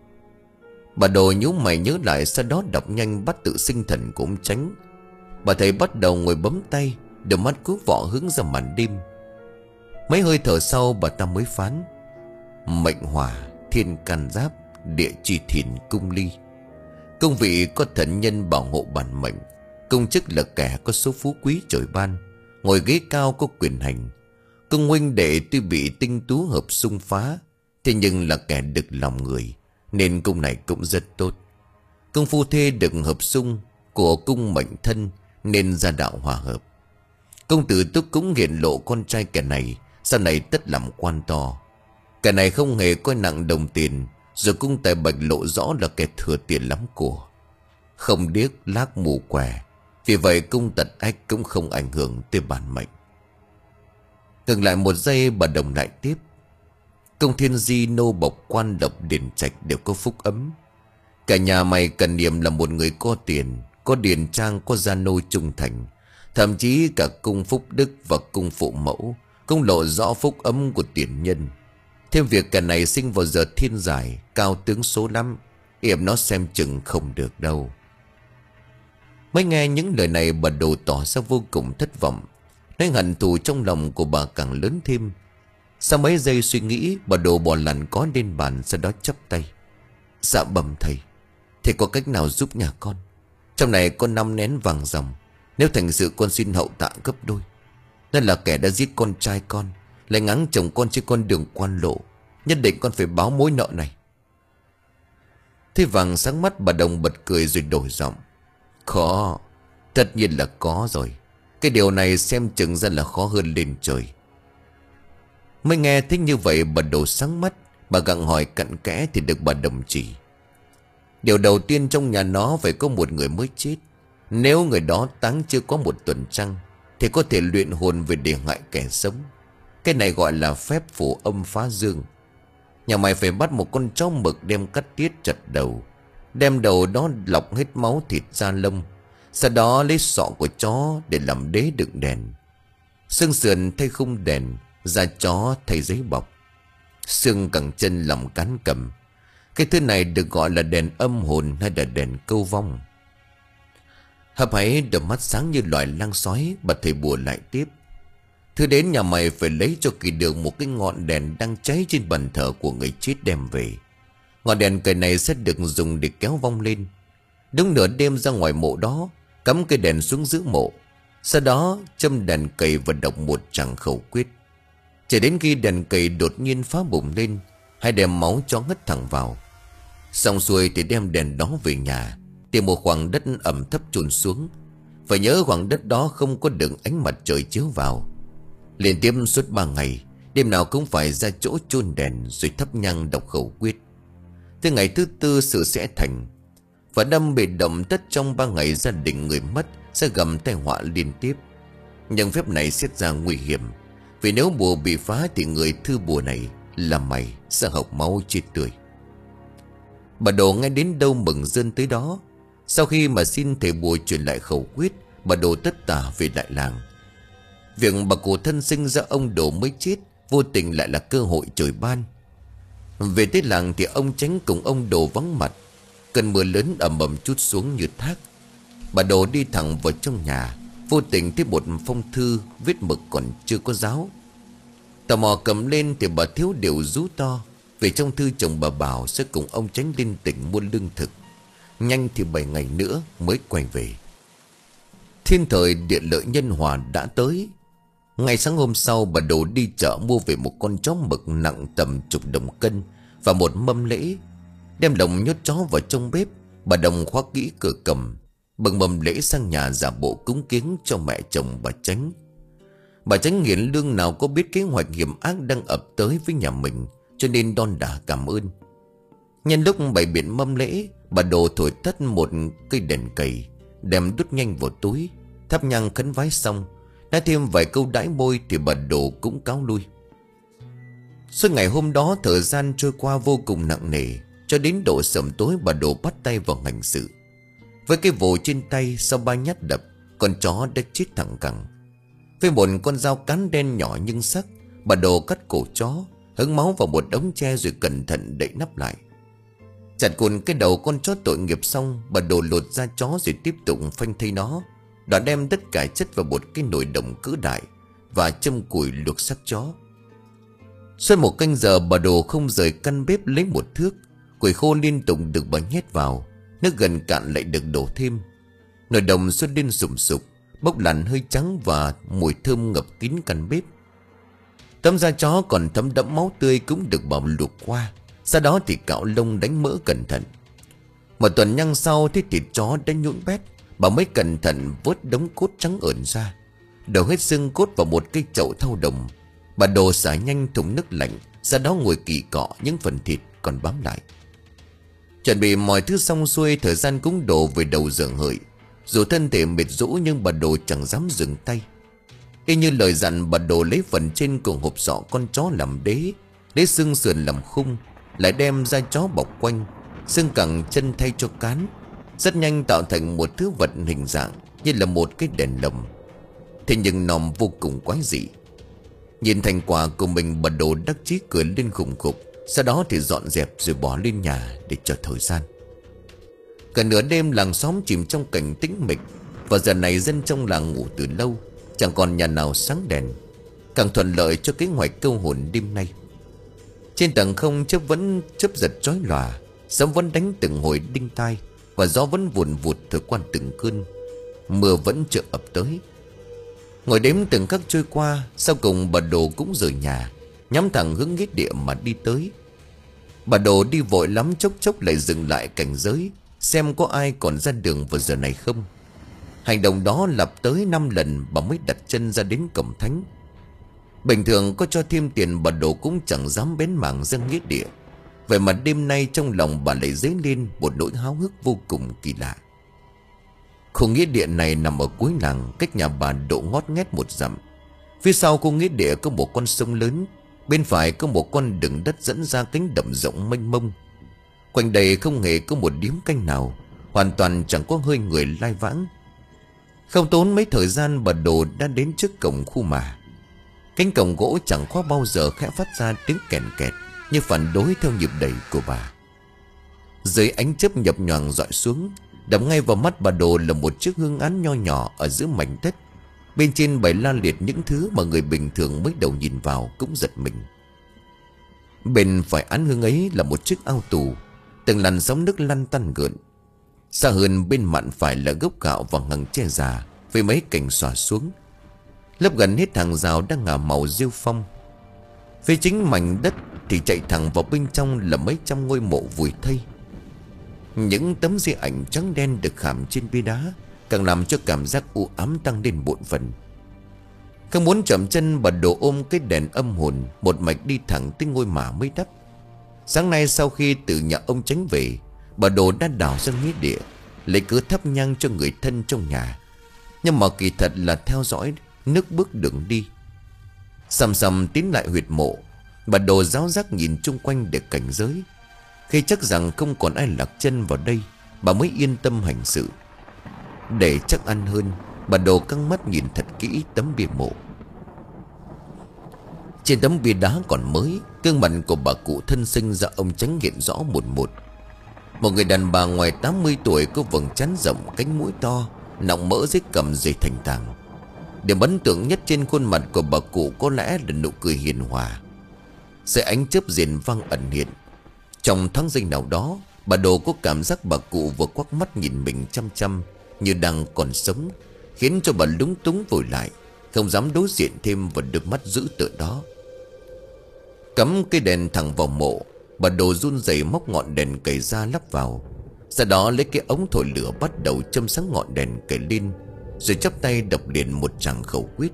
Bà Đồ nhíu mày nhớ lại, sau đó đọc nhanh bát tự sinh thần của ông Chánh. Bà thầy bắt đầu ngồi bấm tay, đôi mắt cứ vọ hướng ra màn đêm. Mấy hơi thở sau, bà ta mới phán: "Mệnh hỏa thiên can giáp, địa chi thìn cung ly. Công vị có thần nhân bảo hộ bản mệnh, công chức là kẻ có số phú quý trời ban, ngồi ghế cao có quyền hành. Công huynh đệ tuy bị tinh tú hợp xung phá, thế nhưng là kẻ đực lòng người, nên cung này cũng rất tốt. Công phu thê được hợp xung của cung mệnh thân, nên gia đạo hòa hợp. Công tử túc cũng hiện lộ con trai kẻ này, sau này tất làm quan to. Kẻ này không hề coi nặng đồng tiền, rồi cung tài bạch lộ rõ là kẻ thừa tiền lắm của. Không điếc lác mù què, vì vậy cung tật ách cũng không ảnh hưởng tới bản mệnh." Ngừng lại một giây, bà Đồng lại tiếp: "Công thiên di nô bộc quan lộc điền trạch đều có phúc ấm. Cả nhà mày cần niệm là một người có tiền, có điền trang, có gia nô trung thành. Thậm chí cả cung phúc đức và cung phụ mẫu cũng lộ rõ phúc ấm của tiền nhân. Thêm việc cả này sinh vào giờ thiên giải, cao tướng số lắm, yểm nó xem chừng không được đâu." Mới nghe những lời này, bà Đồ tỏ ra vô cùng thất vọng. Nên hận thù trong lòng của bà càng lớn thêm. Sau mấy giây suy nghĩ, bà Đồ bỏ lằn có lên bàn, sau đó chắp tay: "Dạ bẩm thầy, thầy có cách nào giúp nhà con? Trong này có năm nén vàng ròng, nếu thành sự con xin hậu tạ gấp đôi. Nên là kẻ đã giết con trai con, lại ngáng chồng con trên con đường quan lộ, nhất định con phải báo mối nợ này." Thế vàng sáng mắt, bà Đồng bật cười rồi đổi giọng: "Khó, tất nhiên là có rồi. Cái điều này xem chừng ra là khó hơn lên trời." Mới nghe thích như vậy, bà Đồ sáng mắt. Bà gặng hỏi cặn kẽ thì được bà Đồng chỉ: "Điều đầu tiên trong nhà nó phải có một người mới chết. Nếu người đó táng chưa có một tuần trăng thì có thể luyện hồn về để hại kẻ sống. Cái này gọi là phép phù âm phá dương. Nhà mày phải bắt một con chó mực đem cắt tiết chặt đầu, đem đầu đó lọc hết máu thịt da lông, sau đó lấy sọ của chó để làm đế đựng đèn, xương sườn thay khung đèn, da chó thay giấy bọc, xương cẳng chân làm cán cầm. Cái thứ này được gọi là đèn âm hồn hay là đèn câu vong. Hấp háy đôi mắt sáng như loài lang sói, bà thầy bùa lại tiếp: Thứ đến nhà mày phải lấy cho kỳ đường một cái ngọn đèn đang cháy trên bàn thờ của người chết đem về. Ngọn đèn cầy này sẽ được dùng để kéo vong lên. Đúng nửa đêm ra ngoài mộ đó, cắm cây đèn xuống giữa mộ, sau đó châm đèn cầy và đọc một tràng khẩu quyết. Chỉ đến khi đèn cầy đột nhiên phá bùng lên, hai đem máu cho ngất thẳng vào. Xong xuôi thì đem đèn đó về nhà, tìm một khoảng đất ẩm thấp chôn xuống. Phải nhớ khoảng đất đó không có được ánh mặt trời chiếu vào. Liên tiếp suốt ba ngày, đêm nào cũng phải ra chỗ chôn đèn rồi thắp nhang đọc khẩu quyết. Tới ngày thứ tư sự sẽ thành. Và đâm bị động đất trong ba ngày gia đình người mất sẽ gầm tai họa liên tiếp. Nhưng phép này xét ra nguy hiểm, vì nếu bùa bị phá thì người thư bùa này là mày sẽ học máu chết tươi. Bà Đồ nghe đến đâu mừng rơn tới đó. Sau khi mà xin thầy bùa truyền lại khẩu quyết, bà Đồ tất tả về lại làng. Việc bà cụ thân sinh ra ông Đồ mới chết vô tình lại là cơ hội trời ban. Về tới làng thì ông Chánh cùng ông Đồ vắng mặt. Cơn mưa lớn ầm ầm trút xuống như thác. Bà Đồ đi thẳng vào trong nhà, vô tình thấy một phong thư viết mực còn chưa có dáo. Tò mò cầm lên thì bà thiếu điều rú to, vì trong thư chồng bà bảo sẽ cùng ông Chánh lên tỉnh mua lương thực. Nhanh thì bảy ngày nữa mới quay về. Thiên thời địa lợi nhân hòa đã tới. Ngày sáng hôm sau, bà Đồ đi chợ mua về một con chó mực nặng tầm chục đồng cân và một mâm lễ. Đem lồng nhốt chó vào trong bếp. Bà Đồng khóa kỹ cửa cầm, bưng mâm lễ sang nhà giả bộ cúng kiến cho mẹ chồng bà Chánh. Bà Chánh nghiện lương nào có biết kế hoạch hiểm ác đang ập tới với nhà mình, cho nên đon đả cảm ơn. Nhân lúc bày biện mâm lễ, bà Đồ thổi tắt một cây đèn cầy, đem đút nhanh vào túi, thắp nhang khấn vái xong, đã thêm vài câu đãi môi thì bà Đồ cũng cáo lui. Suốt ngày hôm đó thời gian trôi qua vô cùng nặng nề, cho đến độ sẩm tối bà Đồ bắt tay vào hành sự. Với cái vồ trên tay, sau ba nhát đập, con chó đã chết thẳng cẳng. Với một con dao cán đen nhỏ nhưng sắc, bà Đồ cắt cổ chó, hứng máu vào một đống tre rồi cẩn thận đậy nắp lại. Chặt cùn cái đầu con chó tội nghiệp xong, bà Đồ lột da chó rồi tiếp tục phanh thây nó. Đoạn đem tất cả chất vào một cái nồi đồng cỡ đại và châm củi luộc xác chó. Suốt một canh giờ bà Đồ không rời căn bếp lấy một thước. Củi khô liên tục được bà nhét vào, nước gần cạn lại được đổ thêm. Nồi đồng xuất lên sùng sục, bốc làn hơi trắng và mùi thơm ngập kín căn bếp. Tấm da chó còn thấm đẫm máu tươi cũng được bà luộc qua, sau đó thì cạo lông đánh mỡ cẩn thận. Một tuần nhang sau thì thịt chó đã nhũn bét, bà mới cẩn thận vớt đống cốt trắng ẩn ra, đổ hết xương cốt vào một cái chậu thau đồng. Bà Đồ xả nhanh thùng nước lạnh, sau đó ngồi kỳ cọ những phần thịt còn bám lại. Chuẩn bị mọi thứ xong xuôi, thời gian cũng đổ về đầu giờ hợi. Dù thân thể mệt rũ nhưng bà Đồ chẳng dám dừng tay. Y như lời dặn, bà Đồ lấy phần trên cùng hộp sọ con chó làm đế, lấy xương sườn làm khung, lại đem da chó bọc quanh, xương cẳng chân thay cho cán. Rất nhanh tạo thành một thứ vật hình dạng như là một cái đèn lồng. Thế nhưng nòm vô cùng quái dị. Nhìn thành quả của mình, bà Đồ đắc chí cười lên khủng khục. Sau đó thì dọn dẹp rồi bỏ lên nhà để chờ thời gian. Cả nửa đêm làng xóm chìm trong cảnh tĩnh mịch. Và giờ này dân trong làng ngủ từ lâu, chẳng còn nhà nào sáng đèn, càng thuận lợi cho kế hoạch câu hồn đêm nay. Trên tầng không chớp vẫn chớp giật chói lòa, sấm vẫn đánh từng hồi đinh tai, và gió vẫn vùn vụt thổi qua từng cơn. Mưa vẫn chợt ập tới. Ngồi đếm từng khắc trôi qua, sau cùng bà Đồ cũng rời nhà, nhắm thẳng hướng nghĩa địa mà đi tới. Bà Đồ đi vội lắm, chốc chốc lại dừng lại cảnh giới, xem có ai còn ra đường vào giờ này không. Hành động đó lặp tới năm lần bà mới đặt chân ra đến cổng thánh. Bình thường có cho thêm tiền bà Đồ cũng chẳng dám bén mảng ra nghĩa địa. Vậy mà đêm nay trong lòng bà lại dấy lên một nỗi háo hức vô cùng kỳ lạ. Khu nghĩa địa này nằm ở cuối làng, cách nhà bà độ ngót nghét một dặm. Phía sau khu nghĩa địa có một con sông lớn, bên phải có một con đường đất dẫn ra cánh đồng rộng mênh mông. Quanh đây không hề có một điếm canh nào, hoàn toàn chẳng có hơi người lai vãng. Không tốn mấy thời gian, bà Đồ đã đến trước cổng khu mà. Cánh cổng gỗ chẳng có bao giờ khẽ phát ra tiếng kèn kẹt, như phản đối theo nhịp đẩy của bà. Dưới ánh chớp nhập nhoàng dọi xuống, đập ngay vào mắt bà Đồ là một chiếc hương án nho nhỏ ở giữa mảnh đất. Bên trên bày la liệt những thứ mà người bình thường mới đầu nhìn vào cũng giật mình. Bên phải án hương ấy là một chiếc ao tù, từng làn sóng nước lăn tăn gợn. Xa hơn bên mạn phải là gốc gạo và ngằng tre già với mấy cành xòa xuống. Lấp gần hết hàng rào đang ngả màu rêu phong. Phía chính mảnh đất thì chạy thẳng vào bên trong là mấy trăm ngôi mộ vùi thây. Những tấm di ảnh trắng đen được khảm trên bia đá càng làm cho cảm giác u ám tăng lên bộn phần. Không muốn chậm chân, bà Đồ ôm cái đèn âm hồn một mạch đi thẳng tới ngôi mả mới đắp. Sáng nay sau khi từ nhà ông Chánh về, bà Đồ đã đào ra nghĩa địa, lấy cớ thắp nhang cho người thân trong nhà. Nhưng mà kỳ thật là theo dõi nước bước đường đi. Sầm sầm tiến lại huyệt mộ, bà Đồ giáo giác nhìn chung quanh để cảnh giới. Khi chắc rằng không còn ai lạc chân vào đây, bà mới yên tâm hành sự. Để chắc ăn hơn, bà Đồ căng mắt nhìn thật kỹ tấm bia mộ. Trên tấm bia đá còn mới, gương mặt của bà cụ thân sinh ra ông Chánh hiện rõ một một. Một người đàn bà ngoài tám mươi tuổi, có vầng trán rộng, cánh mũi to, nọng mỡ dưới cằm dày thành tàng. Điểm ấn tượng nhất trên khuôn mặt của bà cụ có lẽ là nụ cười hiền hòa. Dưới ánh chớp rền vang ẩn hiện, trong thoáng giây nào đó, bà Đồ có cảm giác bà cụ vừa quắc mắt nhìn mình chăm chăm như đang còn sống, khiến cho bà lúng túng vội lại, không dám đối diện thêm vào đôi mắt dữ tợn đó. Cắm cây đèn thẳng vào mộ, bà Đồ run rẩy móc ngọn đèn cầy ra lắp vào. Sau đó lấy cái ống thổi lửa bắt đầu châm sáng ngọn đèn cầy lên, rồi chắp tay đọc liền một tràng khẩu quyết.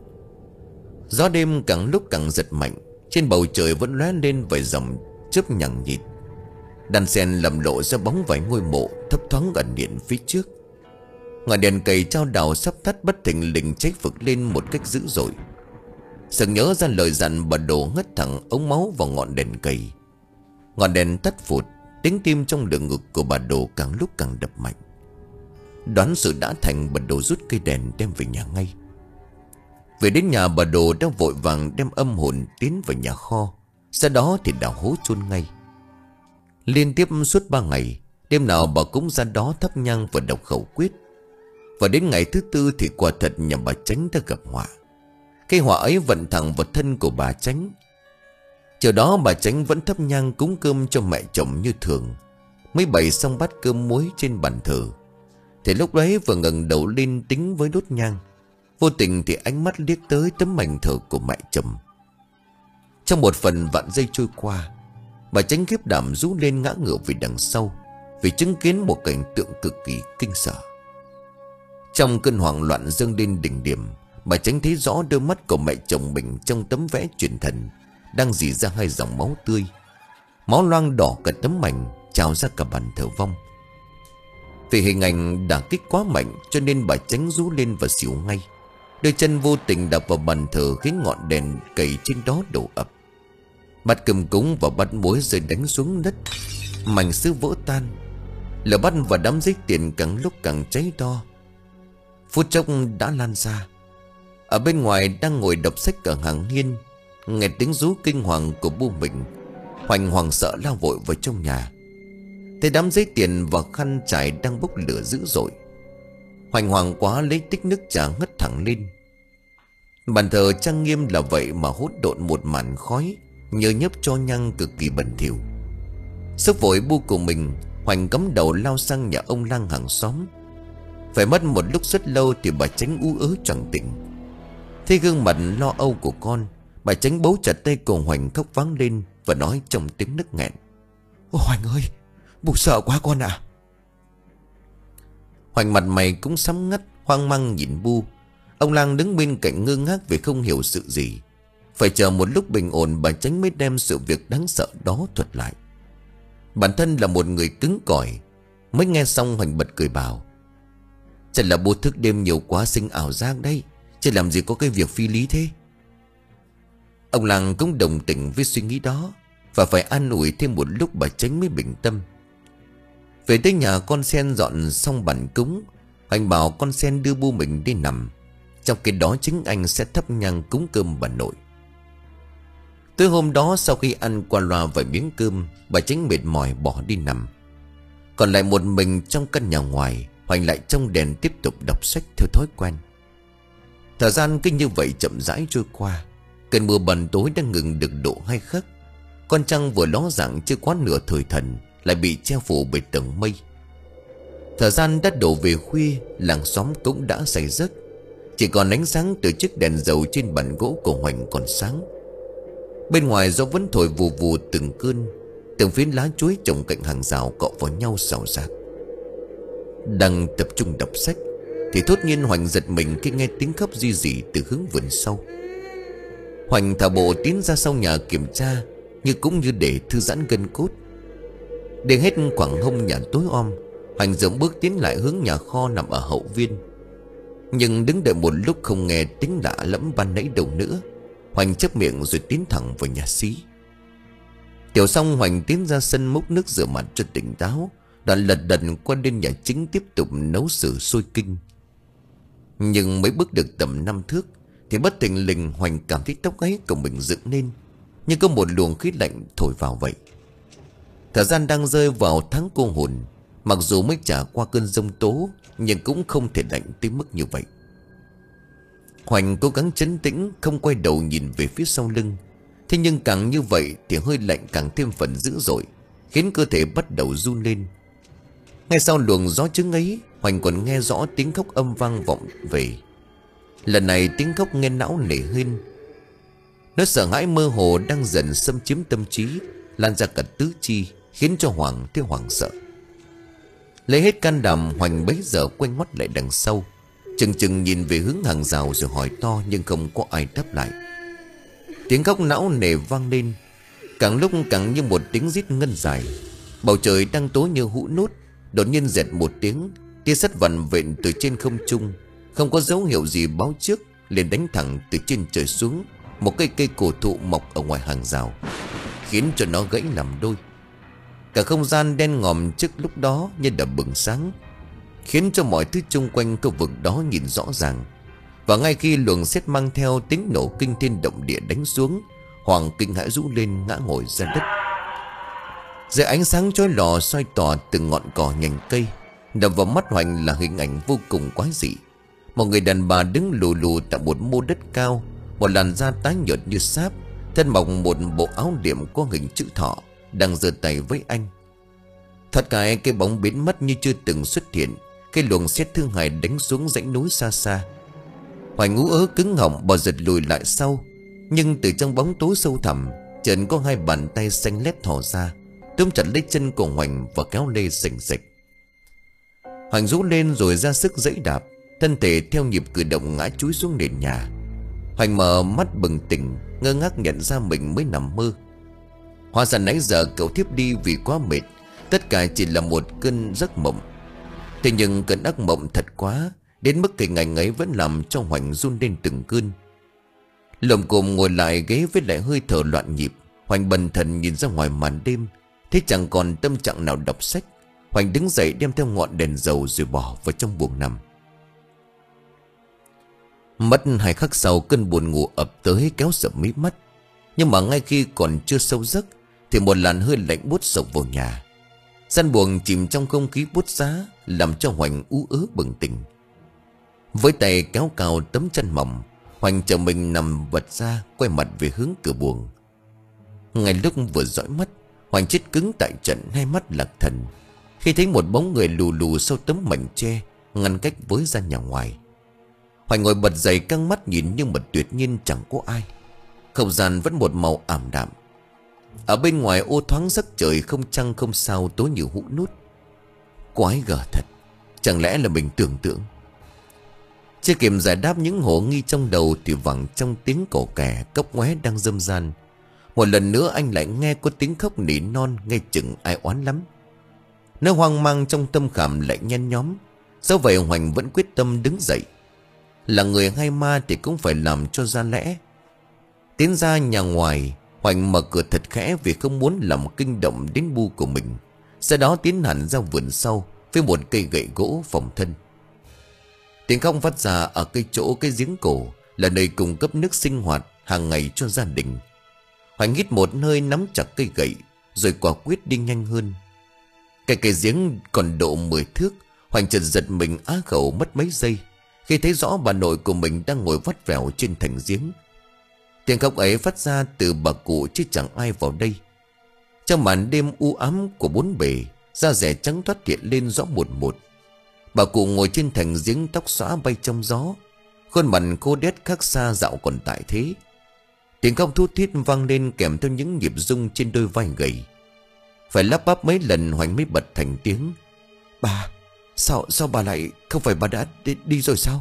Gió đêm càng lúc càng giật mạnh, trên bầu trời vẫn lóe lên vài dòng chớp nhằng nhịt, đan xen lầm lộ ra bóng vài ngôi mộ thấp thoáng ẩn hiện phía trước. Ngọn đèn cầy trao đảo sắp tắt bất thình lình cháy phực lên một cách dữ dội. Sực nhớ ra lời dặn, bà Đồ ngất thẳng ống máu vào ngọn đèn cầy. Ngọn đèn tắt phụt, tiếng tim trong lồng ngực của bà Đồ càng lúc càng đập mạnh. Đoán sự đã thành, bà Đồ rút cây đèn đem về nhà ngay. Về đến nhà, bà Đồ đã vội vàng đem âm hồn tiến vào nhà kho, sau đó thì đào hố chôn ngay. Liên tiếp suốt ba ngày, đêm nào bà cũng ra đó thắp nhang và đọc khẩu quyết. Và đến ngày thứ tư thì quả thật nhà bà Chánh đã gặp họa. Cái họa ấy vận thẳng vào thân của bà Chánh. Chiều đó bà Chánh vẫn thắp nhang cúng cơm cho mẹ chồng như thường, mới bày xong bát cơm muối trên bàn thờ. Thì lúc đấy vừa ngẩng đầu lên tính với đốt nhang, vô tình thì ánh mắt liếc tới tấm ảnh thờ của mẹ chồng. Trong một phần vạn giây trôi qua, bà Chánh khiếp đảm rú lên ngã ngửa về đằng sau, vì chứng kiến một cảnh tượng cực kỳ kinh sợ. Trong cơn hoảng loạn dâng lên đỉnh điểm, bà Chánh thấy rõ đôi mắt của mẹ chồng mình trong tấm vẽ truyền thần đang rỉ ra hai dòng máu tươi. Máu loang đỏ cả tấm ảnh, trào ra cả bàn thờ vong. Vì hình ảnh đả kích quá mạnh cho nên bà Chánh rú lên và xỉu ngay. Đôi chân vô tình đập vào bàn thờ khiến ngọn đèn cầy trên đó đổ ập. Bát cơm cúng và bát muối rơi đánh xuống đất, mảnh sứ vỡ tan. Lửa bắt và đám giấy tiền càng lúc càng cháy to. Phút chốc đã lan ra. Ở bên ngoài đang ngồi đọc sách ở hàng hiên, nghe tiếng rú kinh hoàng của bu mình, Hoành hoảng sợ lao vội vào trong nhà. Thấy đám giấy tiền và khăn trải đang bốc lửa dữ dội. Hoành hoàng quá lấy tích nước trà ngất thẳng lên. Bàn thờ trang nghiêm là vậy mà hỗn độn một màn khói nhờ nhấp cho nhang cực kỳ bẩn thỉu. Sức vội bu của mình, Hoành cắm đầu lao sang nhà ông lang hàng xóm. Phải mất một lúc rất lâu thì bà Chánh ú ớ choàng tỉnh. Thấy gương mặt lo âu của con, bà Chánh bấu chặt tay của Hoành khóc váng lên và nói trong tiếng nức nghẹn: "Ôi Hoành ơi, bố sợ quá con ạ." Hoành mặt mày cũng sắm ngắt, hoang mang nhìn bu. Ông lang đứng bên cạnh ngơ ngác vì không hiểu sự gì. Phải chờ một lúc bình ổn, bà Chánh mới đem sự việc đáng sợ đó thuật lại. Bản thân là một người cứng cỏi, mới nghe xong Hoành bật cười bảo: Chắc là bố thức đêm nhiều quá sinh ảo giác đấy, chứ làm gì có cái việc phi lý thế. Ông làng cũng đồng tình với suy nghĩ đó, và phải an ủi thêm một lúc bà Chánh mới bình tâm. Về tới nhà, con sen dọn xong bàn cúng, Hoành bảo con sen đưa bu mình đi nằm, trong khi đó chính anh sẽ thắp nhang cúng cơm bà nội. Tới hôm đó, sau khi ăn qua loa vài miếng cơm, bà Chánh mệt mỏi bỏ đi nằm. Còn lại một mình trong căn nhà ngoài, Hoành lại trong đèn tiếp tục đọc sách theo thói quen. Thời gian cứ như vậy chậm rãi trôi qua. Cơn mưa ban tối đã ngừng được độ hai khắc. Con trăng vừa ló dạng chưa quá nửa thời thần lại bị che phủ bởi tầng mây. Thời gian đã đổ về khuya, làng xóm cũng đã say giấc. Chỉ còn ánh sáng từ chiếc đèn dầu trên bàn gỗ của Hoành còn sáng. Bên ngoài gió vẫn thổi vù vù từng cơn. Từng phiến lá chuối trồng cạnh hàng rào cọ vào nhau xào xạc. Đang tập trung đọc sách thì thốt nhiên Hoành giật mình khi nghe tiếng khóc ri rỉ từ hướng vườn sau. Hoành thả bộ tiến ra sau nhà kiểm tra, như cũng như để thư giãn gân cốt. Đến hết khoảng hông nhà tối om, Hoành dẫm bước tiến lại hướng nhà kho nằm ở hậu viên. Nhưng đứng đợi một lúc không nghe tiếng lạ lẫm ban nãy đâu nữa, Hoành chép miệng rồi tiến thẳng vào nhà xí. Tiểu xong, Hoành tiến ra sân múc nước rửa mặt cho tỉnh táo, đoạn lật đật qua đến nhà chính tiếp tục nấu sữa sôi kinh. Nhưng mới bước được tầm năm thước thì bất thình lình Hoành cảm thấy tóc gáy của mình dựng lên, như có một luồng khí lạnh thổi vào vậy. Thời gian đang rơi vào tháng cô hồn, mặc dù mới trải qua cơn giông tố nhưng cũng không thể lạnh tới mức như vậy. Hoành cố gắng trấn tĩnh, không quay đầu nhìn về phía sau lưng. Thế nhưng càng như vậy thì hơi lạnh càng thêm phần dữ dội, khiến cơ thể bắt đầu run lên. Ngay sau luồng gió trứng ấy, Hoành còn nghe rõ tiếng khóc âm vang vọng về. Lần này tiếng khóc nghe não nề hơn. Nỗi sợ hãi mơ hồ đang dần xâm chiếm tâm trí, lan ra cả tứ chi, khiến cho Hoàng thấy hoảng sợ. Lấy hết can đảm, Hoành bấy giờ quay ngoắt lại đằng sau, chừng chừng nhìn về hướng hàng rào rồi hỏi to, nhưng không có ai đáp lại. Tiếng khóc não nề vang lên, càng lúc càng như một tiếng rít ngân dài. Bầu trời đang tối như hũ nút. Đột nhiên dẹt một tiếng, tia sét vằn vện từ trên không trung, không có dấu hiệu gì báo trước, liền đánh thẳng từ trên trời xuống một cây cây cổ thụ mọc ở ngoài hàng rào, khiến cho nó gãy làm đôi. Cả không gian đen ngòm trước lúc đó như đã bừng sáng, khiến cho mọi thứ chung quanh khu vực đó nhìn rõ ràng. Và ngay khi luồng sét mang theo tiếng nổ kinh thiên động địa đánh xuống, Hoàng kinh hãi rú lên ngã ngồi ra đất. Dưới ánh sáng chói lòa soi tỏa từng ngọn cỏ nhành cây, đập vào mắt Hoành là hình ảnh vô cùng quái dị. Một người đàn bà đứng lù lù tại một mô đất cao, một làn da tái nhợt như sáp, thân mặc một bộ áo điểm có hình chữ thọ, đang giơ tay với anh. Thật cái cái bóng biến mất như chưa từng xuất hiện. Cái luồng sét thương hại đánh xuống dãy núi xa xa. Hoành ngú ớ cứng họng, bò giật lùi lại sau. Nhưng từ trong bóng tối sâu thẳm, chợt có hai bàn tay xanh lét thò ra, túm chặt lấy chân của Hoành và kéo lê rành rạch. Hoành rú lên rồi ra sức giãy đạp, thân thể theo nhịp cử động ngã chúi xuống nền nhà. Hoành mở mắt bừng tỉnh, ngơ ngác nhận ra mình mới nằm mơ. Hóa ra nãy giờ cậu thiếp đi vì quá mệt, tất cả chỉ là một cơn giấc mộng. Thế nhưng cơn ác mộng thật quá, đến mức hình ảnh ấy vẫn làm cho Hoành run lên từng cơn. Lồm cồm ngồi lại ghế với lại hơi thở loạn nhịp, Hoành bần thần nhìn ra ngoài màn đêm, thấy chẳng còn tâm trạng nào đọc sách. Hoành đứng dậy đem theo ngọn đèn dầu rồi bỏ vào trong buồng nằm. Mất hai khắc sau, cơn buồn ngủ ập tới kéo sập mí mắt. Nhưng mà ngay khi còn chưa sâu giấc thì một làn hơi lạnh buốt sộc vào nhà. Gian buồng chìm trong không khí buốt giá, làm cho Hoành ú ớ bừng tỉnh. Với tay kéo cao tấm chăn mỏng, Hoành chờ mình nằm vật ra, quay mặt về hướng cửa buồng. Ngay lúc vừa dõi mắt, Hoành chết cứng tại trận, hai mắt lạc thần khi thấy một bóng người lù lù sau tấm mảnh tre ngăn cách với gian nhà ngoài. Hoành ngồi bật dậy, căng mắt nhìn nhưng mà tuyệt nhiên chẳng có ai. Không gian vẫn một màu ảm đạm. Ở bên ngoài ô thoáng giấc trời, không trăng không sao, tối như hũ nút. Quái gở thật, chẳng lẽ là mình tưởng tượng? Chưa kịp giải đáp những hồ nghi trong đầu thì vẳng trong tiếng cổ kè cốc ngoé đang râm ran, một lần nữa anh lại nghe có tiếng khóc nỉ non, nghe chừng ai oán lắm. Nó hoang mang trong tâm khảm lại nhen nhóm. Do vậy Hoành vẫn quyết tâm đứng dậy. Là người hay ma thì cũng phải làm cho ra lẽ. Tiến ra nhà ngoài, Hoành mở cửa thật khẽ vì không muốn làm kinh động đến bu của mình. Sau đó tiến hẳn ra vườn sau với một cây gậy gỗ phòng thân. Tiếng khóc phát ra ở cây chỗ cái giếng cổ, là nơi cung cấp nước sinh hoạt hàng ngày cho gia đình. Hoành hít một hơi, nắm chặt cây gậy rồi quả quyết đi nhanh hơn. Cái cây giếng còn độ mười thước. Hoành chợt giật mình á khẩu mất mấy giây khi thấy rõ bà nội của mình đang ngồi vắt vẻo trên thành giếng. Tiếng khóc ấy phát ra từ bà cụ chứ chẳng ai vào đây. Trong màn đêm u ám của bốn bề, da rẻ trắng thoát hiện lên rõ một một. Bà cụ ngồi trên thành giếng, tóc xõa bay trong gió, khuôn mặt khô đét khác xa dạo còn tại thế. Tiếng khóc thút thít vang lên kèm theo những nhịp rung trên đôi vai gầy. Phải lắp bắp mấy lần Hoành mới bật thành tiếng: Bà, sao sao bà lại, không phải bà đã đi, đi rồi sao?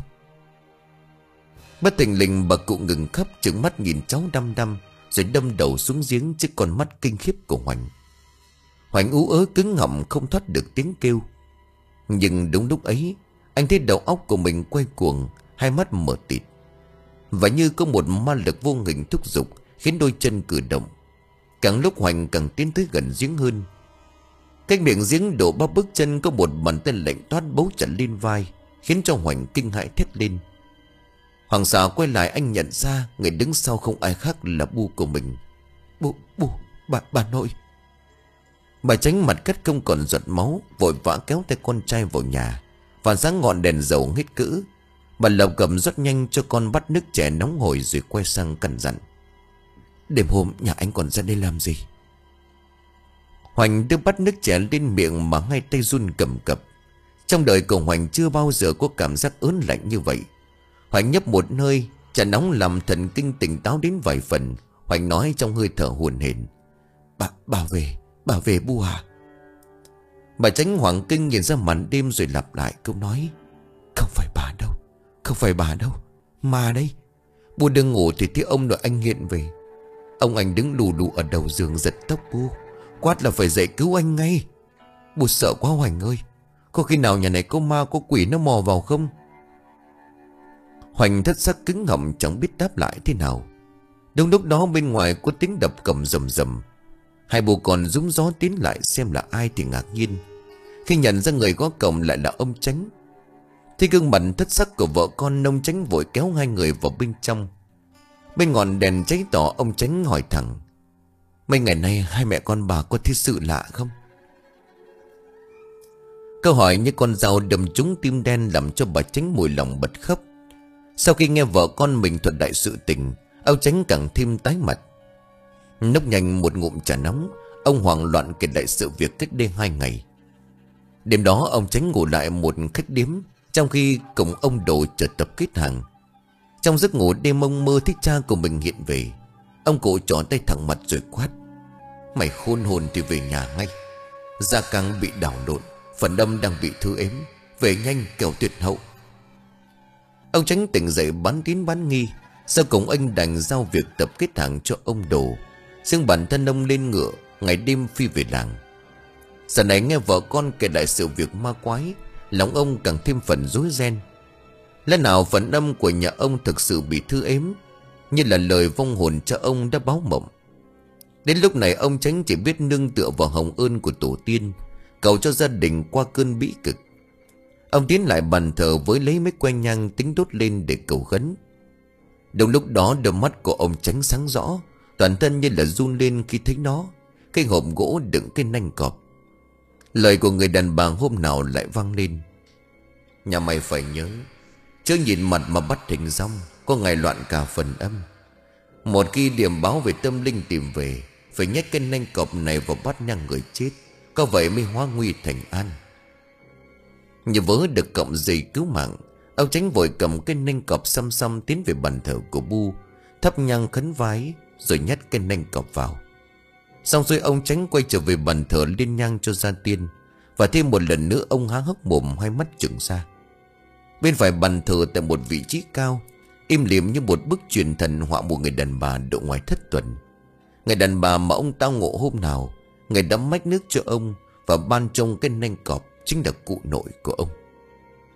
Bất thình lình bà cụ ngừng khóc, trừng mắt nhìn cháu đăm đăm, rồi đâm đầu xuống giếng trước con mắt kinh khiếp của Hoành. Hoành ú ớ cứng họng không thoát được tiếng kêu. Nhưng đúng lúc ấy, anh thấy đầu óc của mình quay cuồng, hai mắt mở tịt. Và như có một ma lực vô hình thúc giục khiến đôi chân cử động. Càng lúc Hoành càng tiến tới gần giếng hơn. Cách miệng giếng độ ba bước chân có một bàn tay lạnh toát bấu chặt lên vai, khiến cho Hoành kinh hãi thét lên. Hoàng sợ quay lại, anh nhận ra người đứng sau không ai khác là bu của mình. Bu, bu, bà, bà nội. Bà tránh mặt cắt không còn giọt máu, vội vã kéo tay con trai vào nhà. Và sáng ngọn đèn dầu hết cữ, bà lộc cầm rất nhanh cho con bát nước chè nóng hổi rồi quay sang căn dặn: Đêm hôm nhà anh còn ra đây làm gì? Hoành đưa bát nước chè lên miệng mà hai tay run cầm cập. Trong đời của Hoành chưa bao giờ có cảm giác ớn lạnh như vậy. Hoành nhấp một hơi, trà nóng làm thần kinh tỉnh táo đến vài phần. Hoành nói trong hơi thở hổn hển: Bà, bà về, bà về bu à? Bà tránh hoảng kinh nhìn ra màn đêm rồi lặp lại câu nói: Không phải bà đâu, không phải bà đâu, mà đây. Bu đang ngủ thì thấy ông nội anh hiện về. Ông anh đứng lù lù ở đầu giường giật tóc bu, quát là phải dậy cứu anh ngay. Bu sợ quá Hoành ơi, có khi nào nhà này có ma có quỷ nó mò vào không? Hoành thất sắc cứng họng chẳng biết đáp lại thế nào. Đúng lúc đó bên ngoài có tiếng đập cầm rầm rầm. Hai bố con rúm gió tiến lại xem là ai thì ngạc nhiên khi nhận ra người gõ cổng lại là ông Chánh. Thấy gương mặt thất sắc của vợ con, ông Chánh vội kéo hai người vào bên trong. Bên ngọn đèn cháy tỏ, ông Chánh hỏi thẳng: Mấy ngày nay hai mẹ con bà có thấy sự lạ không? Câu hỏi như con dao đâm trúng tim đen làm cho bà Chánh mùi lòng bật khóc. Sau khi nghe vợ con mình thuật đại sự tình, ông Chánh càng thêm tái mặt. Nốc nhanh một ngụm trà nóng, ông hoảng loạn kể lại sự việc cách đây hai ngày. Đêm đó ông Chánh ngủ lại một khách điếm, trong khi cùng ông Đồ chợt tập kết hàng. Trong giấc ngủ đêm ông mơ thấy cha của mình hiện về. Ông cụ trỏ tay thẳng mặt rồi quát: Mày khôn hồn thì về nhà ngay. Gia căng bị đảo lộn, phần âm đang bị thư ếm, về nhanh kẻo tuyệt hậu. Ông Chánh tỉnh dậy bán tín bán nghi. Sau cùng anh đành giao việc tập kết hàng cho ông Đồ, riêng bản thân ông lên ngựa ngày đêm phi về làng. Giờ này nghe vợ con kể lại sự việc ma quái, lòng ông càng thêm phần rối ren. Lẽ nào phần âm của nhà ông thực sự bị thư ếm, như là lời vong hồn cha ông đã báo mộng? Đến lúc này ông Chánh chỉ biết nương tựa vào hồng ơn của tổ tiên, cầu cho gia đình qua cơn bĩ cực. Ông tiến lại bàn thờ với lấy mấy que nhang tính đốt lên để cầu khấn. Đúng lúc đó đôi mắt của ông Chánh sáng rõ, toàn thân như là run lên khi thấy nó, cái hộp gỗ đựng cái nanh cọp. Lời của người đàn bà hôm nào lại vang lên: Nhà mày phải nhớ, chứ nhìn mặt mà bắt hình rong, có ngày loạn cả phần âm. Một khi điểm báo về tâm linh tìm về, phải nhét cái nanh cọp này vào bát nhang người chết, có vậy mới hóa nguy thành an. Như vớ được cọng dây cứu mạng, ông Chánh vội cầm cái nanh cọp xăm xăm tiến về bàn thờ của bu, thắp nhang khấn vái rồi nhét cái nanh cọp vào. Xong rồi ông Chánh quay trở về bàn thờ lên nhang cho gia tiên. Và thêm một lần nữa ông há hốc mồm, hai mắt trừng ra. Bên phải bàn thờ tại một vị trí cao, im lìm như một bức truyền thần họa một người đàn bà độ ngoài thất tuần. Người đàn bà mà ông tao ngộ hôm nào, người đã mách nước cho ông và ban trông cái nanh cọp chính là cụ nội của ông.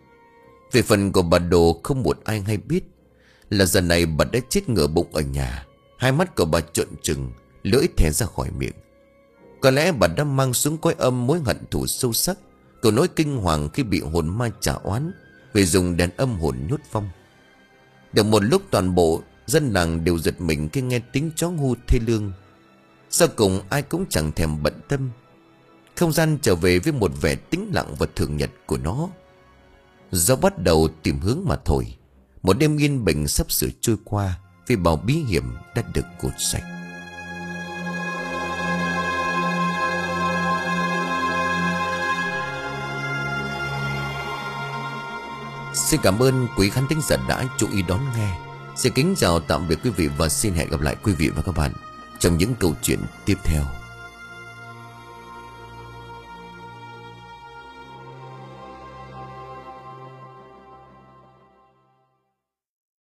Về phần của bà Đồ không một ai hay biết là giờ này bà đã chết ngửa bụng ở nhà. Hai mắt của bà trợn trừng, lưỡi thè ra khỏi miệng. Có lẽ bà đã mang xuống cõi âm mối hận thù sâu sắc, câu nỗi kinh hoàng khi bị hồn ma trả oán vì dùng đèn âm hồn nhốt vong. Được một lúc toàn bộ dân làng đều giật mình khi nghe tiếng chó ngu thê lương. Sau cùng ai cũng chẳng thèm bận tâm. Không gian trở về với một vẻ tĩnh lặng và thường nhật của nó. Gió bắt đầu tìm hướng mà thổi. Một đêm yên bình sắp sửa trôi qua vì bao bí hiểm đã được cột sạch. Xin cảm ơn quý khán thính giả đã chú ý đón nghe. Xin kính chào tạm biệt quý vị và xin hẹn gặp lại quý vị và các bạn trong những câu chuyện tiếp theo.